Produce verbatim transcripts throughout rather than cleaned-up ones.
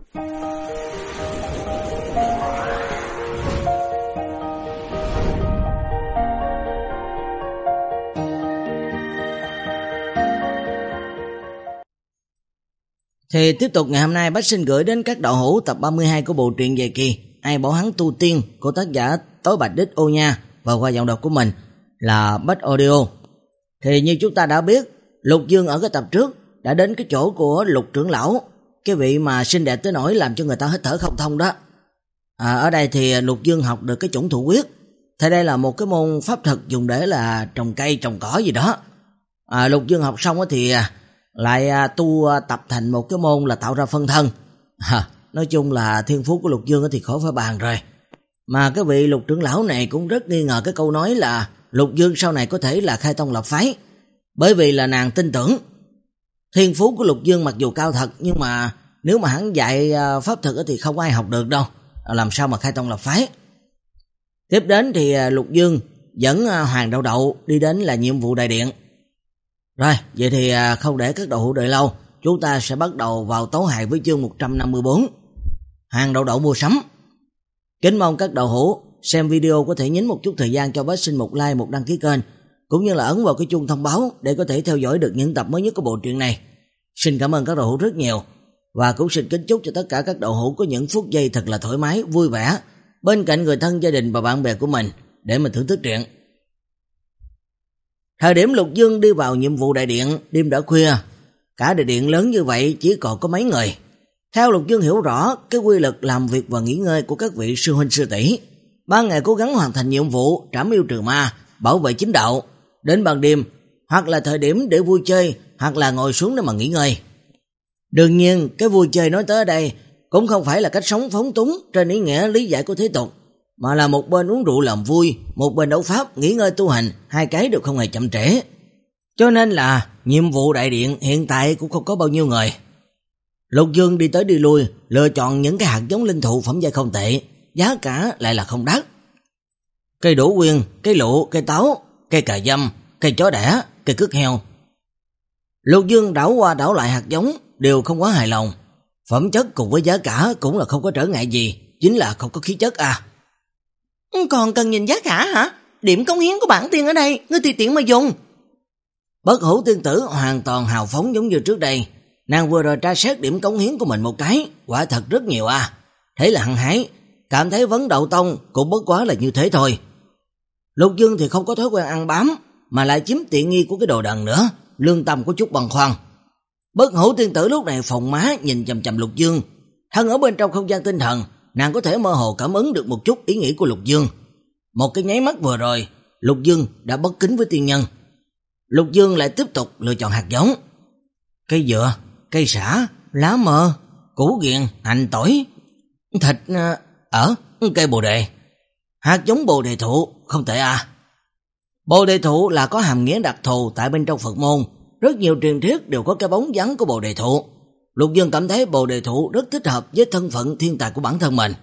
Thì tiếp tục ngày hôm nay Bách xin gửi đến các đạo hữu tập ba mươi hai của bộ truyện Về Kỳ Ai Bảo Hắn Tu Tiên của tác giả Tối Bạch Đích Ô Nha và qua giọng đọc của mình là Bách Audio. Thì như chúng ta đã biết, Lục Dương ở cái tập trước đã đến cái chỗ của Lục trưởng lão, cái vị mà xinh đẹp tới nỗi làm cho người ta hít thở không thông đó. À, ở đây thì Lục Dương học được cái chủng thủ quyết. Thế đây là một cái môn pháp thuật dùng để là trồng cây trồng cỏ gì đó. À, Lục Dương học xong thì lại tu tập thành một cái môn là tạo ra phân thân. À, nói chung là thiên phú của Lục Dương thì khỏi phải bàn rồi. Mà cái vị Lục trưởng lão này cũng rất nghi ngờ cái câu nói là Lục Dương sau này có thể là khai tông lập phái, bởi vì là nàng tin tưởng thiên phú của Lục Dương mặc dù cao thật, nhưng mà nếu mà hắn dạy pháp thuật thì không ai học được đâu, làm sao mà khai tông lập phái. Tiếp đến thì Lục Dương dẫn Hoàng Đậu Đậu đi đến là nhiệm vụ đại điện. Rồi, vậy thì không để các đạo hữu đợi lâu, chúng ta sẽ bắt đầu vào tấu hài với chương một trăm năm mươi bốn, Hoàng Đậu Đậu mua sắm. Kính mong các đạo hữu xem video có thể nhấn một chút thời gian cho Bách xin một like, một đăng ký kênh, cũng như là ấn vào cái chuông thông báo để có thể theo dõi được những tập mới nhất của bộ truyện này. Xin cảm ơn các đạo hữu rất nhiều, và cũng xin kính chúc cho tất cả các đạo hữu có những phút giây thật là thoải mái, vui vẻ bên cạnh người thân, gia đình và bạn bè của mình để mình thưởng thức truyện. Thời điểm Lục Dương đi vào nhiệm vụ đại điện, đêm đã khuya, cả đại điện lớn như vậy chỉ còn có mấy người. Theo Lục Dương hiểu rõ cái quy luật làm việc và nghỉ ngơi của các vị sư huynh sư tỷ, ban ngày cố gắng hoàn thành nhiệm vụ trảm yêu trừ ma, bảo vệ chính đạo, đến ban đêm hoặc là thời điểm để vui chơi, hoặc là ngồi xuống để mà nghỉ ngơi. Đương nhiên cái vui chơi nói tới ở đây cũng không phải là cách sống phóng túng trên ý nghĩa lý giải của thế tục, mà là một bên uống rượu làm vui, một bên đấu pháp nghỉ ngơi tu hành, hai cái đều không hề chậm trễ. Cho nên là nhiệm vụ đại điện hiện tại cũng không có bao nhiêu người. Lục Dương đi tới đi lui, lựa chọn những cái hạt giống linh thụ phẩm giai không tệ, giá cả lại là không đắt. Cây đỗ quyên, cây lụ, cây táo, cây cà dâm, cây chó đẻ, cây cước heo. Lục Dương đảo qua đảo lại hạt giống đều không quá hài lòng. Phẩm chất cùng với giá cả cũng là không có trở ngại gì, chính là không có khí chất à. Còn cần nhìn giá cả hả? Điểm cống hiến của bản tiên ở đây, ngươi tùy tiện mà dùng. Bất Hữu tiên tử hoàn toàn hào phóng giống như trước đây. Nàng vừa rồi tra xét điểm cống hiến của mình một cái, quả thật rất nhiều à. Thế là hăng hái, cảm thấy vấn Đậu Tông cũng bất quá là như thế thôi. Lục Dương thì không có thói quen ăn bám, mà lại chiếm tiện nghi của cái đồ đần nữa, lương tâm có chút băn khoăn. Bất Hữu tiên tử lúc này phồng má nhìn chằm chằm Lục Dương, thân ở bên trong không gian tinh thần, nàng có thể mơ hồ cảm ứng được một chút ý nghĩ của Lục Dương. Một cái nháy mắt vừa rồi, Lục Dương đã bất kính với tiên nhân. Lục Dương lại tiếp tục lựa chọn hạt giống. Cây dừa, cây sả, lá mơ, củ ghiền, hành tỏi, thịt ở cây bồ đề. Hạt giống bồ đề thụ không tệ à. Bồ đề thụ là có hàm nghĩa đặc thù tại bên trong Phật môn, rất nhiều truyền thuyết đều có cái bóng dáng của bồ đề thụ. Lục Dương cảm thấy bồ đề thụ rất thích hợp với thân phận thiên tài của bản thân mình.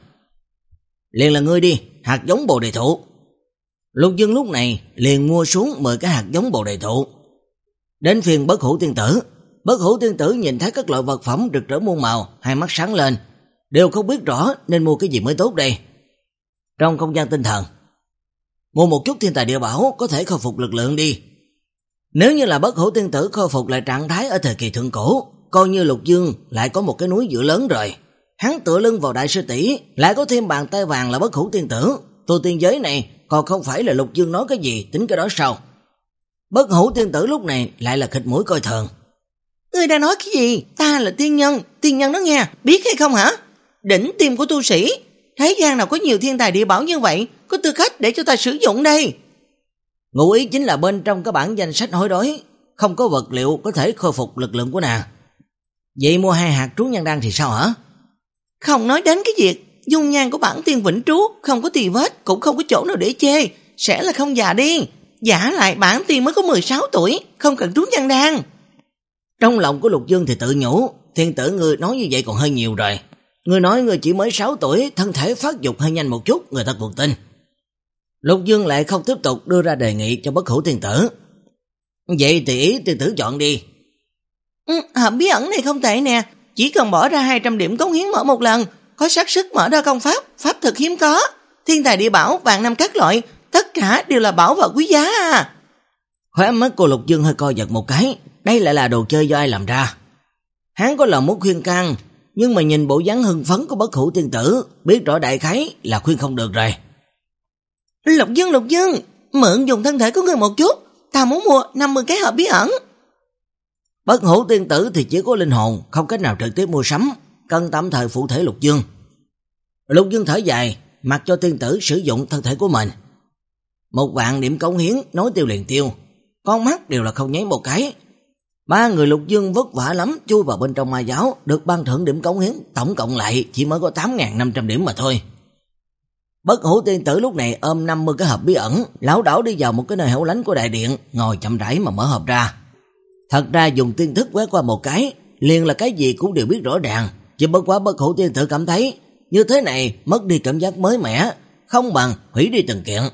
Liền là ngươi đi, hạt giống bồ đề thụ. Lục Dương lúc này liền mua xuống mười cái hạt giống bồ đề thụ. Đến phiên Bất Hữu tiên tử. Bất Hữu tiên tử nhìn thấy các loại vật phẩm rực rỡ muôn màu, hai mắt sáng lên, đều không biết rõ nên mua cái gì mới tốt đây. Trong không gian tinh thần, mua một chút thiên tài địa bảo có thể khôi phục lực lượng đi. Nếu như là Bất Hữu tiên tử khôi phục lại trạng thái ở thời kỳ thượng cổ, coi như Lục Dương lại có một cái núi dựa lớn rồi. Hắn tựa lưng vào đại sư tỷ, lại có thêm bàn tay vàng là Bất Hữu tiên tử. Tu tiên giới này còn không phải là Lục Dương nói cái gì tính cái đó sao? Bất Hữu tiên tử lúc này lại là khịt mũi coi thường. Ngươi đang nói cái gì? Ta là tiên nhân, tiên nhân đó nghe, biết hay không hả? Đỉnh tiêm của tu sĩ, thế gian nào có nhiều thiên tài địa bảo như vậy, có tư cách để cho ta sử dụng đây. Ngụ ý chính là bên trong cái bản danh sách hối đoái không có vật liệu có thể khôi phục lực lượng của nàng. Vậy mua hai hạt trú nhân đan thì sao hả? Không nói đến cái việc dung nhan của bản tiên vĩnh trú, không có tì vết, cũng không có chỗ nào để chê, sẽ là không già đi. Giả lại bản tiên mới có mười sáu tuổi, không cần trú nhân đan. Trong lòng của Lục Dương thì tự nhủ, thiên tử ngươi nói như vậy còn hơi nhiều rồi. Ngươi nói ngươi chỉ mới sáu tuổi, thân thể phát dục hơi nhanh một chút, người ta còn tin. Lục Dương lại không tiếp tục đưa ra đề nghị cho Bất Hữu tiên tử. Vậy thì ý tiên tử chọn đi. Ừ, hộp bí ẩn này không tệ nè, chỉ cần bỏ ra hai trăm điểm cống hiến mở một lần, có xác suất mở ra công pháp, pháp thực hiếm có, thiên tài địa bảo, vạn năm các loại, tất cả đều là bảo vật quý giá à. Khóe mắt của Lục Dương hơi co giật một cái, đây lại là đồ chơi do ai làm ra. Hắn có lòng muốn khuyên can, nhưng mà nhìn bộ dáng hưng phấn của Bất Hủ tiên tử, biết rõ đại khái là khuyên không được rồi. Lục Dương, Lục Dương, mượn dùng thân thể của người một chút, ta muốn mua năm mươi cái hộp bí ẩn. Bất Hủ tiên tử thì chỉ có linh hồn, không cách nào trực tiếp mua sắm, cần tạm thời phụ thể Lục Dương. Lục Dương thở dài, mặc cho tiên tử sử dụng thân thể của mình. Một vạn điểm cống hiến nói tiêu liền tiêu, con mắt đều là không nháy một cái. Ba người Lục Dương vất vả lắm chui vào bên trong ma giáo, được ban thưởng điểm cống hiến tổng cộng lại chỉ mới có tám nghìn năm trăm điểm mà thôi. Bất Hủ tiên tử lúc này ôm năm mươi cái hộp bí ẩn, lảo đảo đi vào một cái nơi hẻo lánh của đại điện, ngồi chậm rãi mà mở hộp ra. Thật ra dùng tiên thức quét qua một cái, liền là cái gì cũng đều biết rõ ràng, chỉ bất quá Bất Hủ tiên tử cảm thấy như thế này mất đi cảm giác mới mẻ, không bằng hủy đi từng kiện.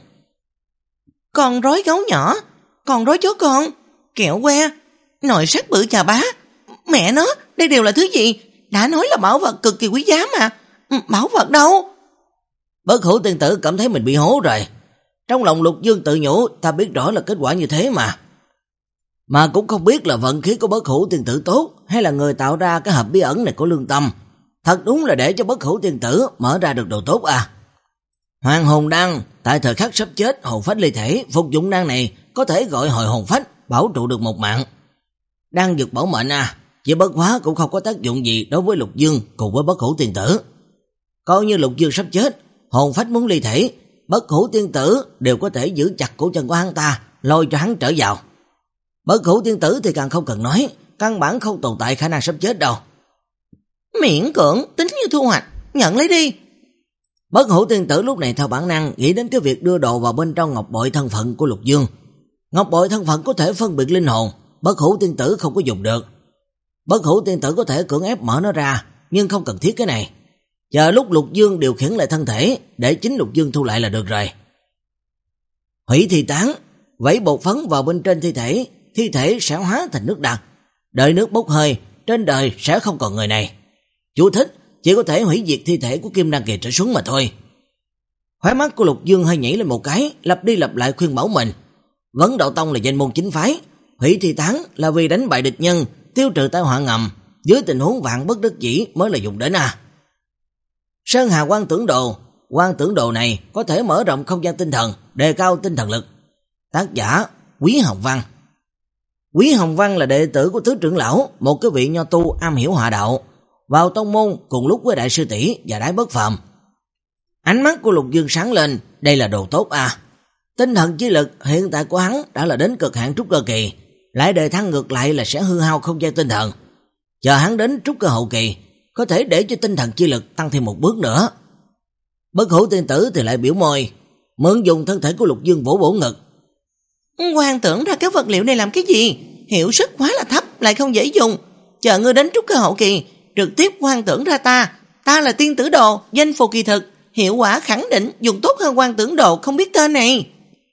Con rối gấu nhỏ, con rối chó con, kẹo que, nồi sắt bự chà bá, mẹ nó, đây đều là thứ gì? Đã nói là bảo vật cực kỳ quý giá mà, bảo vật đâu? Bất Hủ tiên tử cảm thấy mình bị hố rồi. Trong lòng Lục Dương tự nhủ, ta biết rõ là kết quả như thế mà. Mà cũng không biết là vận khí của Bất Hủ tiên tử tốt, hay là người tạo ra cái hộp bí ẩn này có lương tâm. Thật đúng là để cho Bất Hủ tiên tử mở ra được đồ tốt à. Hoàng hồn đan, tại thời khắc sắp chết hồn phách ly thể, phục dụng đan này có thể gọi hồi hồn phách, bảo trụ được một mạng. Đan dược bảo mệnh à, chỉ bất quá cũng không có tác dụng gì đối với Lục Dương cùng với Bất Hủ tiên tử. Coi như Lục Dương sắp chết, hồn phách muốn ly thể, Bất Hủ tiên tử đều có thể giữ chặt cổ chân của hắn ta, lôi cho hắn trở vào. Bất Hủ tiên tử thì càng không cần nói, căn bản không tồn tại khả năng sắp chết đâu. Miễn cưỡng, tính như thu hoạch, nhận lấy đi. Bất Hủ tiên tử lúc này theo bản năng nghĩ đến cái việc đưa đồ vào bên trong ngọc bội thân phận của Lục Dương. Ngọc bội thân phận có thể phân biệt linh hồn, Bất Hủ tiên tử không có dùng được. Bất Hủ tiên tử có thể cưỡng ép mở nó ra, nhưng không cần thiết cái này. Chờ lúc Lục Dương điều khiển lại thân thể, để chính Lục Dương thu lại là được rồi. Hủy thi tán, vẩy bột phấn vào bên trên thi thể, thi thể sẽ hóa thành nước đặc. Đợi nước bốc hơi, trên đời sẽ không còn người này. Chú thích, chỉ có thể hủy diệt thi thể của Kim Đan kỳ trở xuống mà thôi. Khóe mắt của Lục Dương hơi nhảy lên một cái, lặp đi lặp lại khuyên bảo mình. Vấn Đạo Tông là danh môn chính phái, hủy thi tán là vì đánh bại địch nhân, tiêu trừ tai họa ngầm, dưới tình huống vạn bất đắc dĩ mới là dùng đến à. Sơn Hà Quan Tưởng Đồ, Quan Tưởng Đồ này có thể mở rộng không gian tinh thần, đề cao tinh thần lực. Tác giả Quý Hồng Văn. Quý Hồng Văn là đệ tử của Tứ trưởng lão, một cái vị nho tu am hiểu họa đạo, vào tông môn cùng lúc với đại sư tỷ và Đái Bất Phàm. Ánh mắt của Lục Dương sáng lên, đây là đồ tốt à. Tinh thần chi lực hiện tại của hắn đã là đến cực hạn trúc cơ kỳ, lại đề thăng ngược lại là sẽ hư hao không gian tinh thần. Chờ hắn đến trúc cơ hậu kỳ, có thể để cho tinh thần chi lực tăng thêm một bước nữa. Bất Hủ tiên tử thì lại biểu môi, mượn dùng thân thể của Lục Dương vỗ vỗ ngực. Quan tưởng ra cái vật liệu này làm cái gì? Hiệu suất quá là thấp, lại không dễ dùng. Chờ ngươi đến trúc cơ hậu kỳ, trực tiếp quan tưởng ra ta. Ta là tiên tử đồ, danh phù kỳ thực, hiệu quả khẳng định dùng tốt hơn quan tưởng đồ không biết tên này.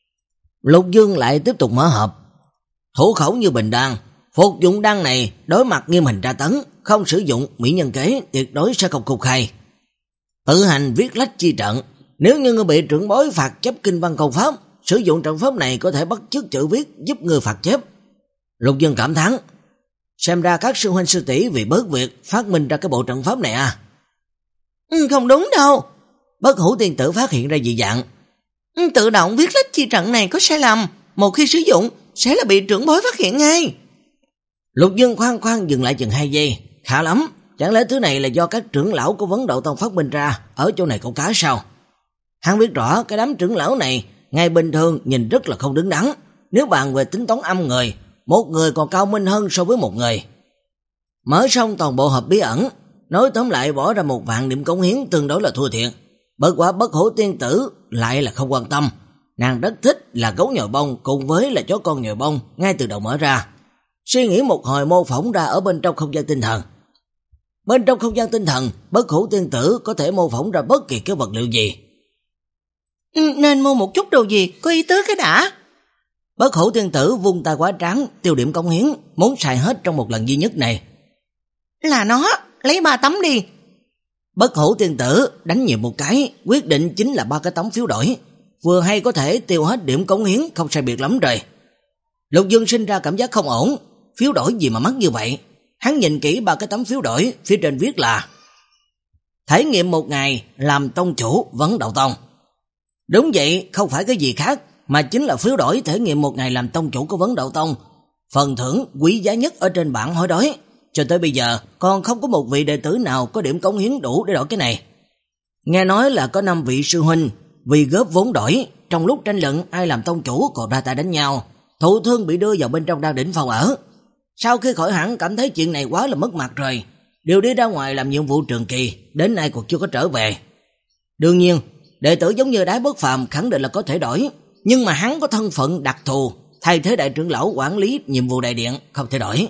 Lục Dương lại tiếp tục mở hộp. Thủ khẩu như bình đan, phục dụng đan này đối mặt nghiêm hình tra tấn, không sử dụng mỹ nhân kế tuyệt đối sẽ không công khai. Tự hành viết lách chi trận, nếu như ngươi bị trưởng bối phạt chấp kinh văn công pháp, sử dụng trận pháp này có thể bắt chước chữ viết giúp ngươi phạt chép. Lục Dương cảm thán, xem ra các sư huynh sư tỷ vì bớt việc phát minh ra cái bộ trận pháp này à. Ừ, không đúng đâu. Bất Hủ tiên tử phát hiện ra dị dạng. Ừ, tự động viết lách chi trận này có sai lầm, một khi sử dụng sẽ là bị trưởng bối phát hiện ngay. Lục Dương khoan khoan dừng lại chừng hai giây, khá lắm, chẳng lẽ thứ này là do các trưởng lão của Vấn Đạo Tông phát minh ra, ở chỗ này câu cá sao? Hắn biết rõ cái đám trưởng lão này ngày bình thường nhìn rất là không đứng đắn, nếu bàn về tính toán âm người, một người còn cao minh hơn so với một người. Mở xong toàn bộ hộp bí ẩn, nói tóm lại bỏ ra một vạn điểm cống hiến tương đối là thua thiệt. Bất quá Bất Hủ tiên tử lại là không quan tâm, nàng rất thích là gấu nhồi bông cùng với là chó con nhồi bông ngay từ đầu mở ra. Suy nghĩ một hồi mô phỏng ra ở bên trong không gian tinh thần. Bên trong không gian tinh thần, Bất Hủ tiên tử có thể mô phỏng ra bất kỳ cái vật liệu gì. Ừ, nên mua một chút đồ gì, có ý tứ cái đã. Bất Hủ tiên tử vung tay quá trắng, tiêu điểm cống hiến, muốn xài hết trong một lần duy nhất này. Là nó, lấy ba tấm đi. Bất Hủ tiên tử đánh nhịp một cái, quyết định chính là ba cái tấm phiếu đổi, vừa hay có thể tiêu hết điểm cống hiến, không sai biệt lắm rồi. Lục Dương sinh ra cảm giác không ổn, phiếu đổi gì mà mắc như vậy. Hắn nhìn kỹ ba cái tấm phiếu đổi, phía trên viết là thể nghiệm một ngày làm tông chủ Vấn Đạo Tông. Đúng vậy, không phải cái gì khác, mà chính là phiếu đổi thể nghiệm một ngày làm tông chủ của Vấn Đạo Tông. Phần thưởng quý giá nhất ở trên bảng hối đoái. Cho tới bây giờ, còn không có một vị đệ tử nào có điểm cống hiến đủ để đổi cái này. Nghe nói là có năm vị sư huynh vì góp vốn đổi, trong lúc tranh luận ai làm tông chủ còn ra tay đánh nhau, thụ thương bị đưa vào bên trong Đan Đỉnh phòng ở. Sau khi khỏi hẳn cảm thấy chuyện này quá là mất mặt rồi, đều đi ra ngoài làm nhiệm vụ trường kỳ, đến nay còn chưa có trở về. Đương nhiên, đệ tử giống như Đái Bất Phàm khẳng định là có thể đổi, nhưng mà hắn có thân phận đặc thù, thay thế đại trưởng lão quản lý nhiệm vụ đại điện, không thể đổi.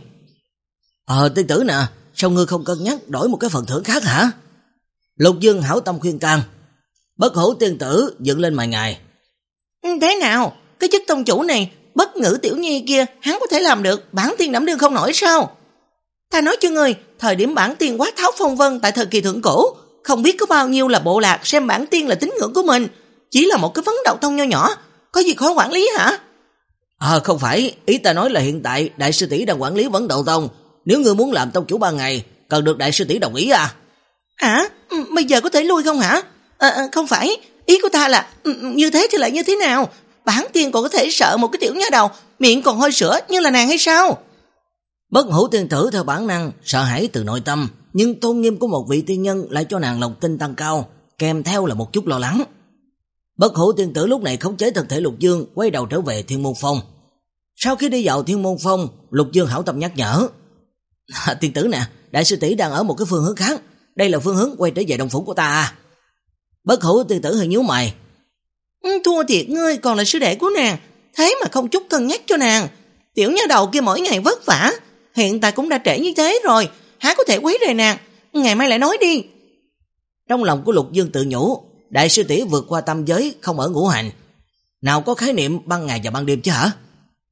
Ờ tiên tử nè, sao ngươi không cân nhắc đổi một cái phần thưởng khác hả? Lục Dương hảo tâm khuyên can. Bất Hủ tiên tử dựng lên mày ngài. Thế nào? Cái chức tông chủ này, Bất Ngữ Tiểu Nhi kia, hắn có thể làm được, bản tiên đảm đương không nổi sao? Ta nói cho ngươi, thời điểm bản tiên quát tháo phong vân tại thời kỳ thượng cổ, không biết có bao nhiêu là bộ lạc xem bản tiên là tín ngưỡng của mình, chỉ là một cái Vấn Đạo Tông nho nhỏ, có gì khó quản lý hả? À không phải, ý ta nói là hiện tại đại sư tỷ đang quản lý Vấn Đạo Tông, nếu ngươi muốn làm tông chủ ba ngày, cần được đại sư tỷ đồng ý à? Hả? Bây giờ có thể lui không hả? À, không phải, ý của ta là như thế thì lại như thế nào? Bản tiên còn có thể sợ một cái tiểu nha đầu, miệng còn hôi sữa như là nàng hay sao? Bất Hủ tiên tử theo bản năng sợ hãi từ nội tâm, nhưng tôn nghiêm của một vị tiên nhân lại cho nàng lòng tin tăng cao, kèm theo là một chút lo lắng. Bất Hủ tiên tử lúc này khống chế thân thể Lục Dương, quay đầu trở về Thiên Môn Phong. Sau khi đi vào Thiên Môn Phong, Lục Dương hảo tâm nhắc nhở. À, tiên tử nè, đại sư tỷ đang ở một cái phương hướng khác, đây là phương hướng quay trở về đồng phủ của ta à. Bất Hủ tiên tử hơi nhíu mày. Thua thiệt ngươi còn là sư đệ của nàng, thế mà không chút cân nhắc cho nàng. Tiểu nha đầu kia mỗi ngày vất vả, hiện tại cũng đã trễ như thế rồi, há có thể quấy rầy nàng, ngày mai lại nói đi. Trong lòng của Lục Dương tự nhủ, đại sư tỷ vượt qua tam giới, không ở ngũ hành, nào có khái niệm ban ngày và ban đêm chứ hả?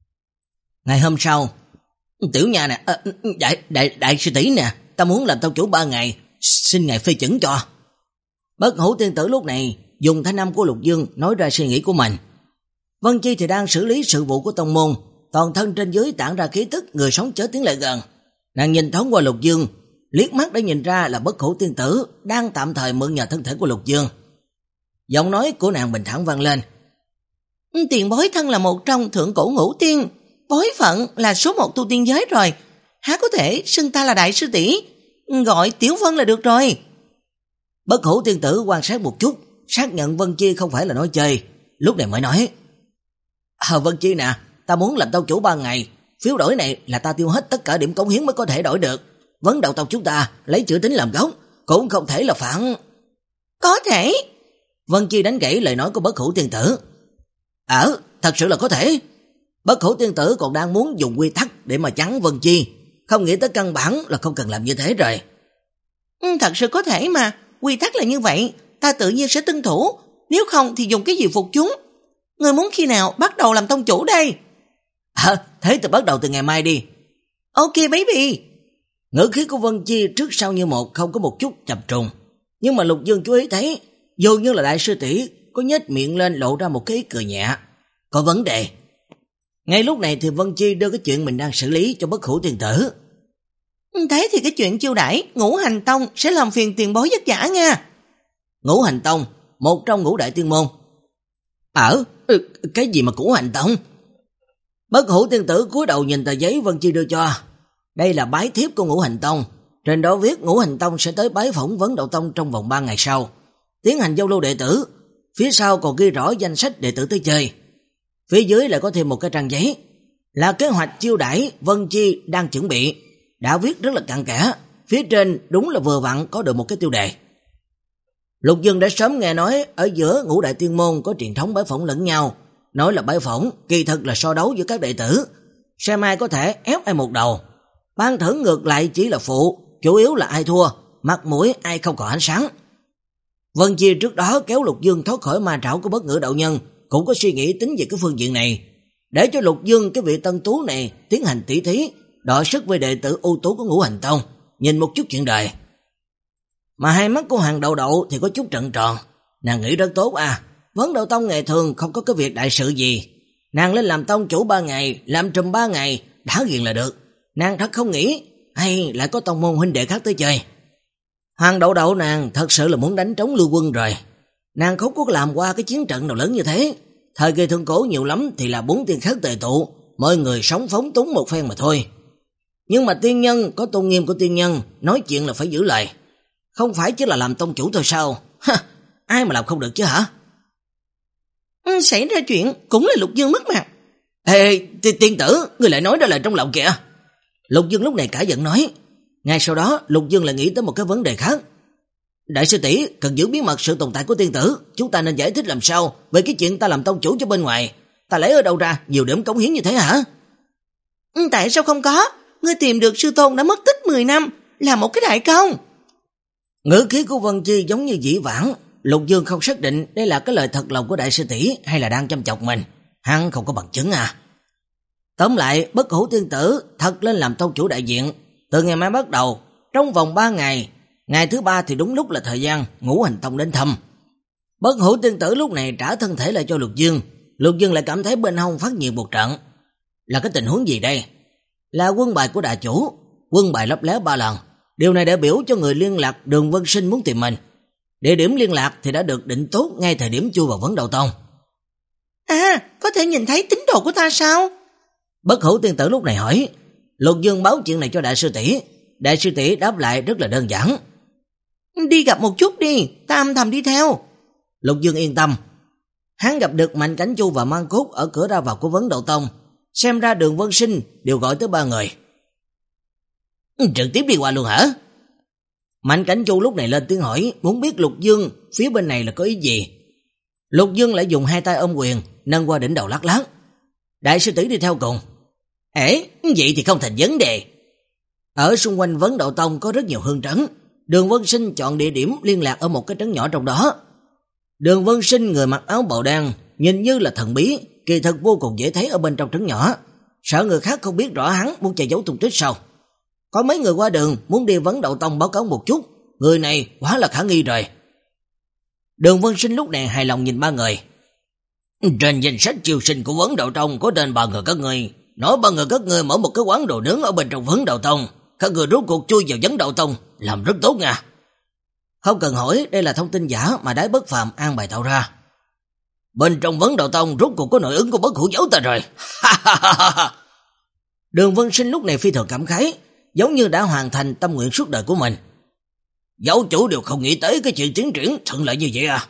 Ngày hôm sau, tiểu nha nè, à, đại, đại, đại sư tỷ nè, ta muốn làm tông chủ ba ngày, xin ngài phê chuẩn cho. Bất Hủ tiên tử lúc này dùng thanh âm của Lục Dương nói ra suy nghĩ của mình. Vân Chi thì đang xử lý sự vụ của tông môn, toàn thân trên dưới tản ra khí tức người sống chớ tiến lại gần. Nàng nhìn thoáng qua Lục Dương, liếc mắt đã nhìn ra là Bất Hủ tiên tử đang tạm thời mượn nhờ thân thể của Lục Dương. Giọng nói của nàng bình thản vang lên. Tiền bối thân là một trong thượng cổ ngũ tiên, bối phận là số một tu tiên giới rồi, há có thể xưng ta là đại sư tỷ, gọi Tiểu Vân là được rồi. Bất Hủ tiên tử quan sát một chút, xác nhận Vân Chi không phải là nói chơi, lúc này mới nói. À, Vân Chi nè, ta muốn làm tông chủ ba ngày, phiếu đổi này là ta tiêu hết tất cả điểm cống hiến mới có thể đổi được. Vấn Đạo Tông chúng ta lấy chữ tín làm gốc, cũng không thể là phản. Có thể. Vân Chi đánh gãy lời nói của Bất Hủ tiên tử. Ờ, thật sự là có thể. Bất Hủ tiên tử còn đang muốn dùng quy tắc để mà chắn Vân Chi, không nghĩ tới căn bản là không cần làm như thế rồi. Ừ, thật sự có thể mà, quy tắc là như vậy, ta tự nhiên sẽ tuân thủ, nếu không thì dùng cái gì phục chúng. Người muốn khi nào bắt đầu làm tông chủ đây? À, thế thì bắt đầu từ ngày mai đi. Ok baby. Ngữ khí của Vân Chi trước sau như một, không có một chút chập trùng. Nhưng mà Lục Dương chú ý thấy, dường như là đại sư tỷ có nhếch miệng lên lộ ra một cái cười nhẹ. Có vấn đề. Ngay lúc này thì Vân Chi đưa cái chuyện mình đang xử lý cho Bất Hủ tiên tử. Thế thì cái chuyện chiêu đãi Ngũ Hành Tông sẽ làm phiền tiền bối vất vả nha. Ngũ Hành Tông, một trong ngũ đại tiên môn. Ở, ừ, cái gì mà Ngũ Hành Tông? Bất Hủ tiên tử cúi đầu nhìn tờ giấy Vân Chi đưa cho. Đây là bái thiếp của Ngũ Hành Tông. Trên đó viết Ngũ Hành Tông sẽ tới bái phỏng Vấn Đạo Tông trong vòng ba ngày sau, tiến hành giao lưu đệ tử. Phía sau còn ghi rõ danh sách đệ tử tới chơi. Phía dưới lại có thêm một cái trang giấy, là kế hoạch chiêu đãi Vân Chi đang chuẩn bị. Đã viết rất là cặn kẽ, phía trên đúng là vừa vặn có được một cái tiêu đề. Lục Dương đã sớm nghe nói ở giữa ngũ đại tiên môn có truyền thống bái phỏng lẫn nhau, nói là bái phỏng kỳ thực là so đấu giữa các đệ tử, xem ai có thể ép ai một đầu. Ban thưởng ngược lại chỉ là phụ, chủ yếu là ai thua, mặt mũi ai không còn ánh sáng. Vân Chi trước đó kéo Lục Dương thoát khỏi ma trảo của Bất Ngữ đạo nhân, cũng có suy nghĩ tính về cái phương diện này, để cho Lục Dương cái vị tân tú này tiến hành tỷ thí, đọ sức với đệ tử ưu tú của Ngũ Hành Tông, nhìn một chút chuyện đời. Mà hai mắt của Hoàng Đậu Đậu thì có chút trợn tròn. Nàng nghĩ rất tốt à, Vấn Đậu Tông ngày thường không có cái việc đại sự gì. Nàng lên làm tông chủ ba ngày, làm trùm ba ngày, đã ghiền là được. Nàng thật không nghĩ, hay lại có tông môn huynh đệ khác tới chơi. Hoàng Đậu Đậu nàng thật sự là muốn đánh trống Lưu Quân rồi. Nàng không có làm qua cái chiến trận nào lớn như thế. Thời kỳ thượng cổ nhiều lắm thì là bốn tiên khắc tề tụ, mọi người sống phóng túng một phen mà thôi. Nhưng mà tiên nhân có tôn nghiêm của tiên nhân, nói chuyện là phải giữ lời. Không phải chỉ là làm tông chủ thôi sao? Ha, ai mà làm không được chứ hả? Ừ, xảy ra chuyện cũng là Lục Dương mất mặt. Ê, tiên tử, ngươi lại nói đó là trong lòng kìa. Lục Dương lúc này cả giận nói. Ngay sau đó Lục Dương lại nghĩ tới một cái vấn đề khác. Đại sư tỷ cần giữ bí mật sự tồn tại của tiên tử, chúng ta nên giải thích làm sao về cái chuyện ta làm tông chủ cho bên ngoài. Ta lấy ở đâu ra nhiều điểm cống hiến như thế hả? Ừ, tại sao không có? Ngươi tìm được sư tôn đã mất tích mười năm, là một cái đại công. Ngữ khí của Vân Chi giống như dĩ vãng. Lục Dương không xác định đây là cái lời thật lòng của đại sư tỷ hay là đang chăm chọc mình. Hắn không có bằng chứng à. Tóm lại, Bất Hủ tiên tử thật lên làm tông chủ đại diện. Từ ngày mai bắt đầu, trong vòng ba ngày, ngày thứ ba thì đúng lúc là thời gian Ngũ Hành Tông đến thăm. Bất Hủ tiên tử lúc này trả thân thể lại cho Lục Dương. Lục Dương lại cảm thấy bên hông phát nhiệt một trận. Là cái tình huống gì đây? Là quân bài của đại chủ. Quân bài lấp lé ba lần. Điều này đại biểu cho người liên lạc Đường Vân Sinh muốn tìm mình. Địa điểm liên lạc thì đã được định tốt ngay thời điểm chui vào Vấn Đậu Tông. À, có thể nhìn thấy tín đồ của ta sao? Bất Hủ tiên tử lúc này hỏi. Lục Dương báo chuyện này cho đại sư tỷ. Đại sư tỷ đáp lại rất là đơn giản. Đi gặp một chút đi, ta âm thầm đi theo. Lục Dương yên tâm. Hắn gặp được Mạnh Cảnh Chu và Mang Cốt ở cửa ra vào của Vấn Đậu Tông. Xem ra Đường Vân Sinh đều gọi tới ba người. Trực tiếp đi qua luôn hả? Mạnh Cảnh Chu lúc này lên tiếng hỏi, muốn biết Lục Dương phía bên này là có ý gì. Lục Dương lại dùng hai tay ôm quyền, nâng qua đỉnh đầu lắc lắc. Đại sư tỷ đi theo cùng. Ê, vậy thì không thành vấn đề. Ở xung quanh Vấn Đậu Tông có rất nhiều hương trấn. Đường Vân Sinh chọn địa điểm liên lạc ở một cái trấn nhỏ trong đó. Đường Vân Sinh người mặc áo bào đen, nhìn như là thần bí, kỳ thực vô cùng dễ thấy ở bên trong trấn nhỏ. Sợ người khác không biết rõ hắn muốn che giấu tung tích sao. Có mấy người qua đường muốn đi Vấn Đậu Tông báo cáo một chút, người này quá là khả nghi rồi. Đường Vân Sinh lúc này hài lòng nhìn ba người. Trên danh sách chiêu sinh của Vấn Đậu Tông có tên ba người các ngươi, nói ba người các ngươi mở một cái quán đồ nướng ở bên trong Vấn Đậu Tông, các người rốt cuộc chui vào Vấn Đậu Tông, làm rất tốt nha. Không cần hỏi, đây là thông tin giả mà Đái Bất Phàm an bài tạo ra. Bên trong Vấn Đậu Tông rốt cuộc có nội ứng của Bất Hủ giáo ta rồi. Đường Vân Sinh lúc này phi thường cảm khái, giống như đã hoàn thành tâm nguyện suốt đời của mình. Giáo chủ đều không nghĩ tới cái chuyện tiến triển thuận lợi như vậy à.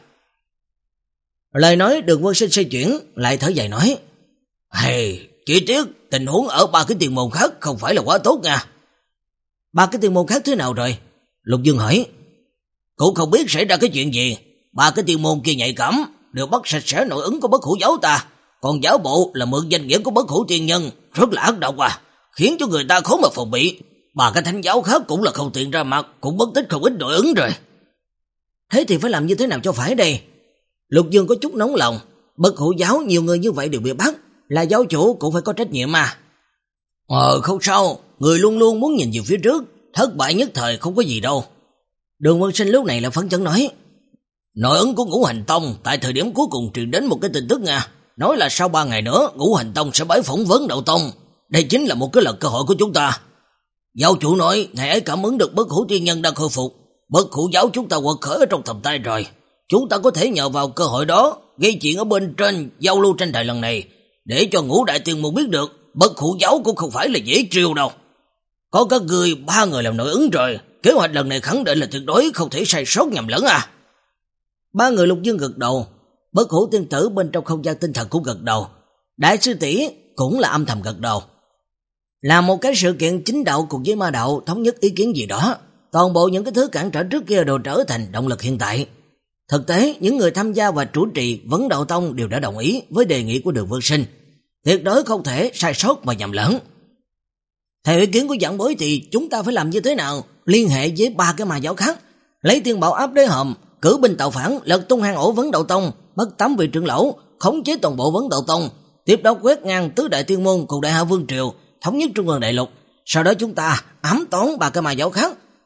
Lời nói Đường Vân Sinh xoay chuyển, lại thở dài nói. Hey, chỉ tiếc tình huống ở ba cái tiền môn khác không phải là quá tốt nha. Ba cái tiền môn khác thế nào rồi? Lục Dương hỏi. Cũng không biết xảy ra cái chuyện gì. Ba cái tiền môn kia nhạy cảm, đều bắt sạch sẽ nội ứng của Bất Hủ giáo ta. Còn giáo bộ là mượn danh nghĩa của Bất Hủ tiên nhân, rất là ác độc à, khiến cho người ta khó mà phòng bị. Ba cái thánh giáo khác cũng là không tiện ra mặt, cũng bất tích không ít nội ứng rồi. Thế thì phải làm như thế nào cho phải đây? Lục Dương có chút nóng lòng. Bất Hủ giáo nhiều người như vậy đều bị bắt, là giáo chủ cũng phải có trách nhiệm mà. Ờ không sao, người luôn luôn muốn nhìn về phía trước, thất bại nhất thời không có gì đâu. Đường Vân Sinh lúc này là phấn chấn nói. Nội ứng của Ngũ Hành Tông tại thời điểm cuối cùng truyền đến một cái tin tức nha, nói là sau ba ngày nữa Ngũ Hành Tông sẽ bái phỏng Vấn Đậu Tông. Đây chính là một cái lần cơ hội của chúng ta. Giáo chủ nói ngày ấy cảm ứng được Bất Hủ tiên nhân đang khôi phục, Bất Hủ giáo chúng ta quật khởi ở trong tầm tay rồi. Chúng ta có thể nhờ vào cơ hội đó gây chuyện ở bên trên giao lưu tranh tài lần này, để cho Ngũ đại tiên môn biết được Bất Hủ giáo cũng không phải là dễ trêu đâu. Có các người ba người làm nội ứng rồi, kế hoạch lần này khẳng định là tuyệt đối không thể sai sót nhầm lẫn à. Ba người Lục Dương gật đầu, Bất Hủ tiên tử bên trong không gian tinh thần cũng gật đầu, đại sư tỷ cũng là âm thầm gật đầu. Là một cái sự kiện chính đạo cùng với ma đạo thống nhất ý kiến gì đó, toàn bộ những cái thứ cản trở trước kia đều trở thành động lực hiện tại. Thực tế, những người tham gia và chủ trì Vấn Đậu Tông đều đã đồng ý với đề nghị của Đường Vân Sinh, tuyệt đối không thể sai sót mà nhầm lẫn. Theo ý kiến của giảng bối thì chúng ta phải làm như thế nào? Liên hệ với ba cái ma giáo khác, lấy tiên bảo áp đế hòm, cử binh tạo phản, lật tung hang ổ Vấn Đậu Tông, bắt tám vị trưởng lão, khống chế toàn bộ Vấn Đậu Tông, tiếp đó quét ngang tứ đại tiên môn cùng đại hạ vương triều, thống nhất Trung Nguyên đại lục. Sau đó chúng ta ám toán ba cái ma giáo khác,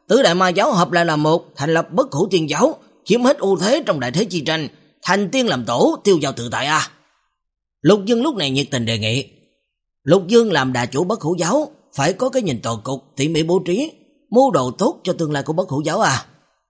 tứ đại ma giáo hợp lại là một, thành lập Bất Hủ Tiên giáo, chiếm hết ưu thế trong đại thế chi tranh, thành tiên làm tổ, tiêu giao tự tại à. Lục Dương lúc này nhiệt tình đề nghị. Lục Dương làm đà chủ Bất Hủ giáo, phải có cái nhìn toàn cục, tỉ mỉ bố trí, mưu đồ tốt cho tương lai của Bất Hủ giáo à.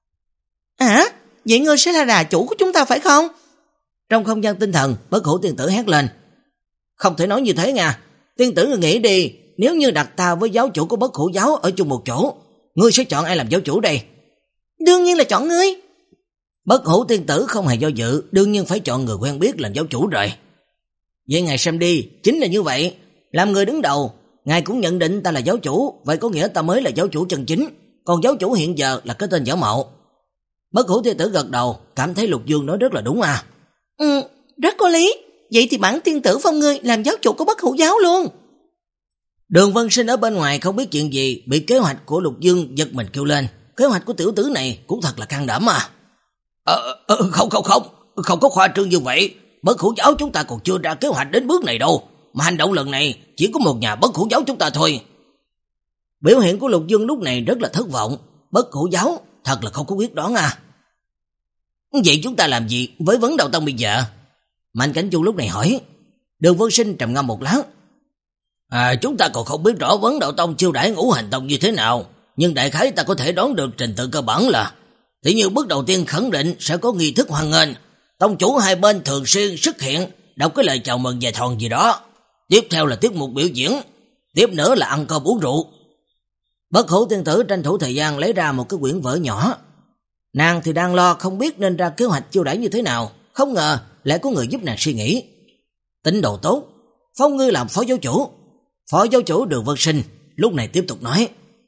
À, vậy ngươi sẽ là đà chủ của chúng ta phải không? Trong không gian tinh thần, Bất Hủ Tiên tử hét lên. Không thể nói như thế nha, tiên tử nghĩ đi, nếu như đặt ta với giáo chủ của Bất Hủ giáo ở chung một chỗ, ngươi sẽ chọn ai làm giáo chủ đây? Đương nhiên là chọn ngươi. Bất Hủ Tiên tử không hề do dự, đương nhiên phải chọn người quen biết làm giáo chủ rồi. Vậy ngài xem đi, chính là như vậy, làm người đứng đầu, ngài cũng nhận định ta là giáo chủ, vậy có nghĩa ta mới là giáo chủ chân chính, còn giáo chủ hiện giờ là cái tên giả mạo. Bất Hủ Tiên tử gật đầu, cảm thấy Lục Dương nói rất là đúng à. Ừ, rất có lý, vậy thì bản tiên tử phong ngươi làm giáo chủ của Bất Hủ giáo luôn. Đường Vân Sinh ở bên ngoài không biết chuyện gì, bị kế hoạch của Lục Dương giật mình kêu lên, kế hoạch của tiểu tử này cũng thật là can đảm à. Ờ, ờ không không không, không có khoa trương như vậy, Bất Hủ giáo chúng ta còn chưa ra kế hoạch đến bước này đâu, mà hành động lần này chỉ có một nhà Bất Hủ giáo chúng ta thôi. Biểu hiện của Lục Dương lúc này rất là thất vọng, Bất Hủ giáo thật là không có quyết đoán à. Vậy chúng ta làm gì với Vấn Đạo Tông bây giờ? Mạnh Cảnh Chu lúc này hỏi. Đường Vân Sinh trầm ngâm một lát. À, chúng ta còn không biết rõ Vấn Đạo Tông chiêu đãi Ngũ Hành Tông như thế nào, nhưng đại khái ta có thể đoán được trình tự cơ bản là, thì như bước đầu tiên khẳng định sẽ có nghi thức hoan nghênh, tông chủ hai bên thường xuyên xuất hiện, đọc cái lời chào mừng vài thòn gì đó. Tiếp theo là tiết mục biểu diễn, tiếp nữa là ăn cơm uống rượu. Bất Hủ Tiên tử tranh thủ thời gian lấy ra một cái quyển vở nhỏ. Nàng thì đang lo không biết nên ra kế hoạch chiêu đãi như thế nào, không ngờ lại có người giúp nàng suy nghĩ. Tín đồ tốt, phong ngươi làm phó giáo chủ. Phó giáo chủ Đường Vân Sinh lúc này tiếp tục nói.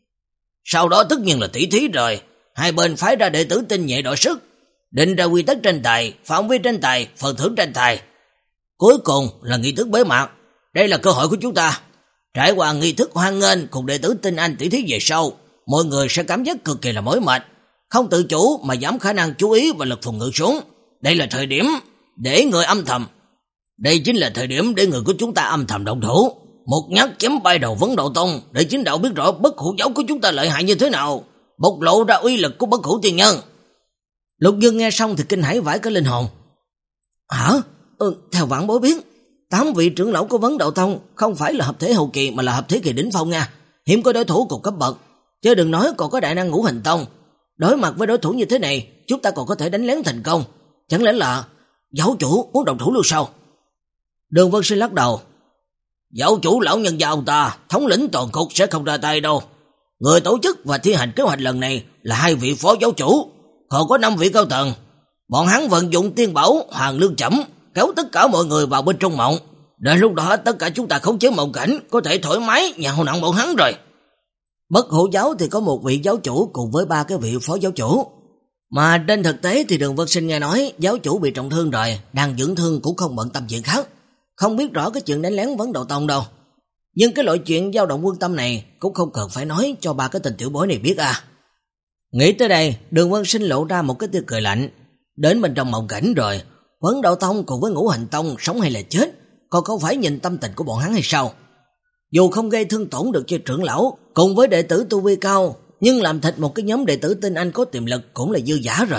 Sau đó tất nhiên là tỷ thí rồi, hai bên phái ra đệ tử tinh nhuệ đội sức, định ra quy tắc tranh tài, phạm vi tranh tài, phần thưởng tranh tài. Cuối cùng là nghi thức bế mạc, đây là cơ hội của chúng ta. Trải qua nghi thức hoan nghênh cùng đệ tử tinh anh tỷ thí về sau, mọi người sẽ cảm giác cực kỳ là mỏi mệt, không tự chủ mà giảm khả năng chú ý và lực phòng ngự xuống. Đây là thời điểm để người âm thầm. Đây chính là thời điểm để người của chúng ta âm thầm động thủ, một nhát chém bay đầu Vấn Đạo Tông, để chính đạo biết rõ Bất Hủ giáo của chúng ta lợi hại như thế nào, bộc lộ ra uy lực của Bất Hủ Tiên nhân. Lục Dương nghe xong thì kinh hãi vãi cái linh hồn. Hả? Ừ, theo vãn bối biết, tám vị trưởng lão của Vấn Đạo Tông không phải là hợp thể hậu kỳ mà là hợp thể kỳ đỉnh phong nha, hiếm có đối thủ cùng cấp bậc, chứ đừng nói còn có đại năng Ngũ Hành Tông. Đối mặt với đối thủ như thế này, chúng ta còn có thể đánh lén thành công, chẳng lẽ là giáo chủ muốn đồng thủ luôn sao? Đường Vân Sinh lắc đầu. Giáo chủ lão nhân gia ông ta, thống lĩnh toàn cục sẽ không ra tay đâu. Người tổ chức và thi hành kế hoạch lần này là hai vị phó giáo chủ, còn có năm vị cao tầng. Bọn hắn vận dụng tiên bảo Hoàng Lương Chẩm, kéo tất cả mọi người vào bên trong mộng. Đến lúc đó tất cả chúng ta khống chế mộng cảnh, có thể thoải mái nhào nặng bọn hắn rồi. Bất Hủ giáo thì có một vị giáo chủ cùng với ba cái vị phó giáo chủ. Mà trên thực tế thì Đường Vân Sinh nghe nói giáo chủ bị trọng thương rồi, đang dưỡng thương cũng không bận tâm chuyện khác, không biết rõ cái chuyện đánh lén Vấn Đạo Tông đâu. Nhưng cái loại chuyện dao động quân tâm này cũng không cần phải nói cho ba cái tình tiểu bối này biết à. Nghĩ tới đây, Đường Vân Sinh lộ ra một cái tia cười lạnh. Đến bên trong mộng cảnh rồi, Vấn Đạo Tông cùng với Ngũ Hành Tông sống hay là chết, còn không phải nhìn tâm tình của bọn hắn hay sao? Dù không gây thương tổn được cho trưởng lão cùng với đệ tử tu vi cao, nhưng làm thịt một cái nhóm đệ tử tinh anh có tiềm lực cũng là dư giả rồi.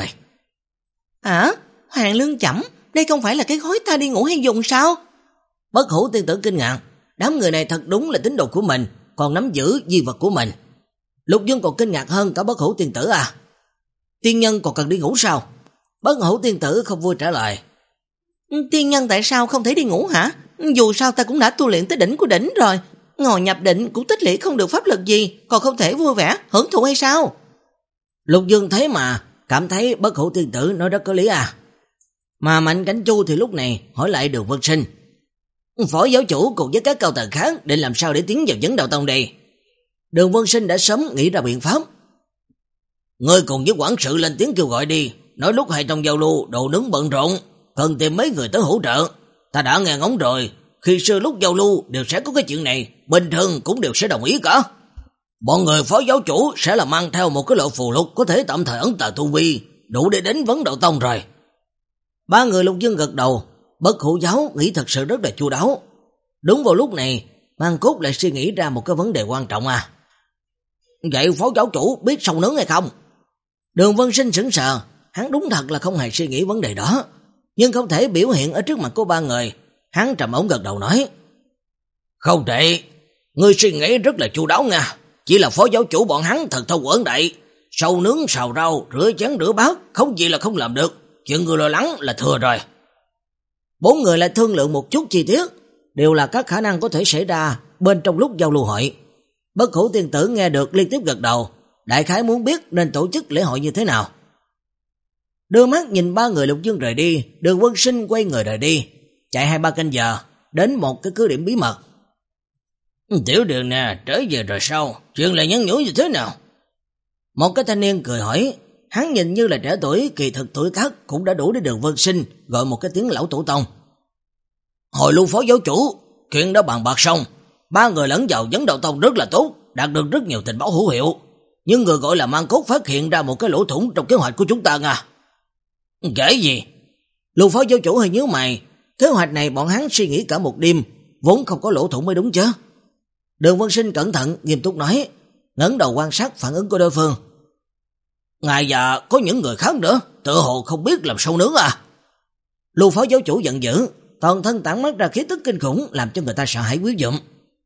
Hả? Hoàng Lương Chẩm, đây không phải là cái gói ta đi ngủ hay dùng sao? Bất Hủ Tiên tử kinh ngạc, đám người này thật đúng là tín đồ của mình, còn nắm giữ di vật của mình. Lục Dương còn kinh ngạc hơn cả Bất Hủ Tiên tử à. Tiên nhân còn cần đi ngủ sao? Bất Hủ Tiên tử không vui trả lời. Tiên nhân tại sao không thể đi ngủ hả? Dù sao ta cũng đã tu luyện tới đỉnh của đỉnh rồi, ngồi nhập định cũng tích lũy không được pháp lực gì, còn không thể vui vẻ, hưởng thụ hay sao? Lục Dương thấy mà, cảm thấy Bất Hủ Tiên tử nói rất có lý à. Mà Mạnh Cảnh Chu thì lúc này hỏi lại Đường Vân Sinh. Phó giáo chủ cùng với các cao tầng khác định làm sao để tiến vào Vấn Đạo Tông đây? Đường Vân Sinh đã sớm nghĩ ra biện pháp. Ngươi cùng với quản sự lên tiếng kêu gọi đi, nói lúc hai trong giao lưu đồ nướng bận rộn, cần tìm mấy người tới hỗ trợ. Ta đã nghe ngóng rồi, khi xưa lúc giao lưu đều sẽ có cái chuyện này, bình thường cũng đều sẽ đồng ý cả. Bọn người phó giáo chủ sẽ là mang theo một cái lộ phù lục có thể tạm thời ẩn tàng tu vi, đủ để đến Vấn Đạo Tông rồi. Ba người Lục Dương gật đầu. Bất Hủ giáo nghĩ thật sự rất là chu đáo. Đúng vào lúc này, Mang Cốt lại suy nghĩ ra một cái vấn đề quan trọng à. Vậy phó giáo chủ biết sâu nướng hay không? Đường Vân Sinh sững sờ, hắn đúng thật là không hề suy nghĩ vấn đề đó, nhưng không thể biểu hiện ở trước mặt của ba người. Hắn trầm ổn gật đầu nói: Không tệ, ngươi suy nghĩ rất là chu đáo nha. Chỉ là phó giáo chủ bọn hắn thật thâu quẩn đại, sâu nướng, xào rau, rửa chén rửa bát, không gì là không làm được. Chuyện người lo lắng là thừa rồi. Bốn người lại thương lượng một chút chi tiết, đều là các khả năng có thể xảy ra bên trong lúc giao lưu hội. Bất Hủ Tiên Tử nghe được liên tiếp gật đầu, đại khái muốn biết nên tổ chức lễ hội như thế nào. Đưa mắt nhìn ba người Lục Dương rời đi, Đường Vân Sinh quay người rời đi, chạy hai ba canh giờ, đến một cái cứ điểm bí mật. Tiểu Đường nè, trở về rồi sao? Chuyện là nhắn nhủ như thế nào? Một cái thanh niên cười hỏi, hắn nhìn như là trẻ tuổi, kỳ thực tuổi tác cũng đã đủ để Đường Vân Sinh gọi một cái tiếng lão tổ tông. Hồi lưu phó giáo chủ, chuyện đã bàn bạc xong, ba người lẫn vào vấn đầu tông rất là tốt, đạt được rất nhiều tình báo hữu hiệu. Nhưng người gọi là Mang Cốt phát hiện ra một cái lỗ thủng trong kế hoạch của chúng ta nha. Kể gì? Lưu phó giáo chủ hơi nhíu mày, kế hoạch này bọn hắn suy nghĩ cả một đêm, vốn không có lỗ thủng mới đúng chứ. Đường Vân Sinh cẩn thận, nghiêm túc nói, ngẩng đầu quan sát phản ứng của đối phương. Ngài và có những người khác nữa, tự hồ không biết làm sâu nướng à? Lưu phó giáo chủ giận dữ, toàn thân tản mắt ra khí tức kinh khủng, làm cho người ta sợ hãi quý dụm.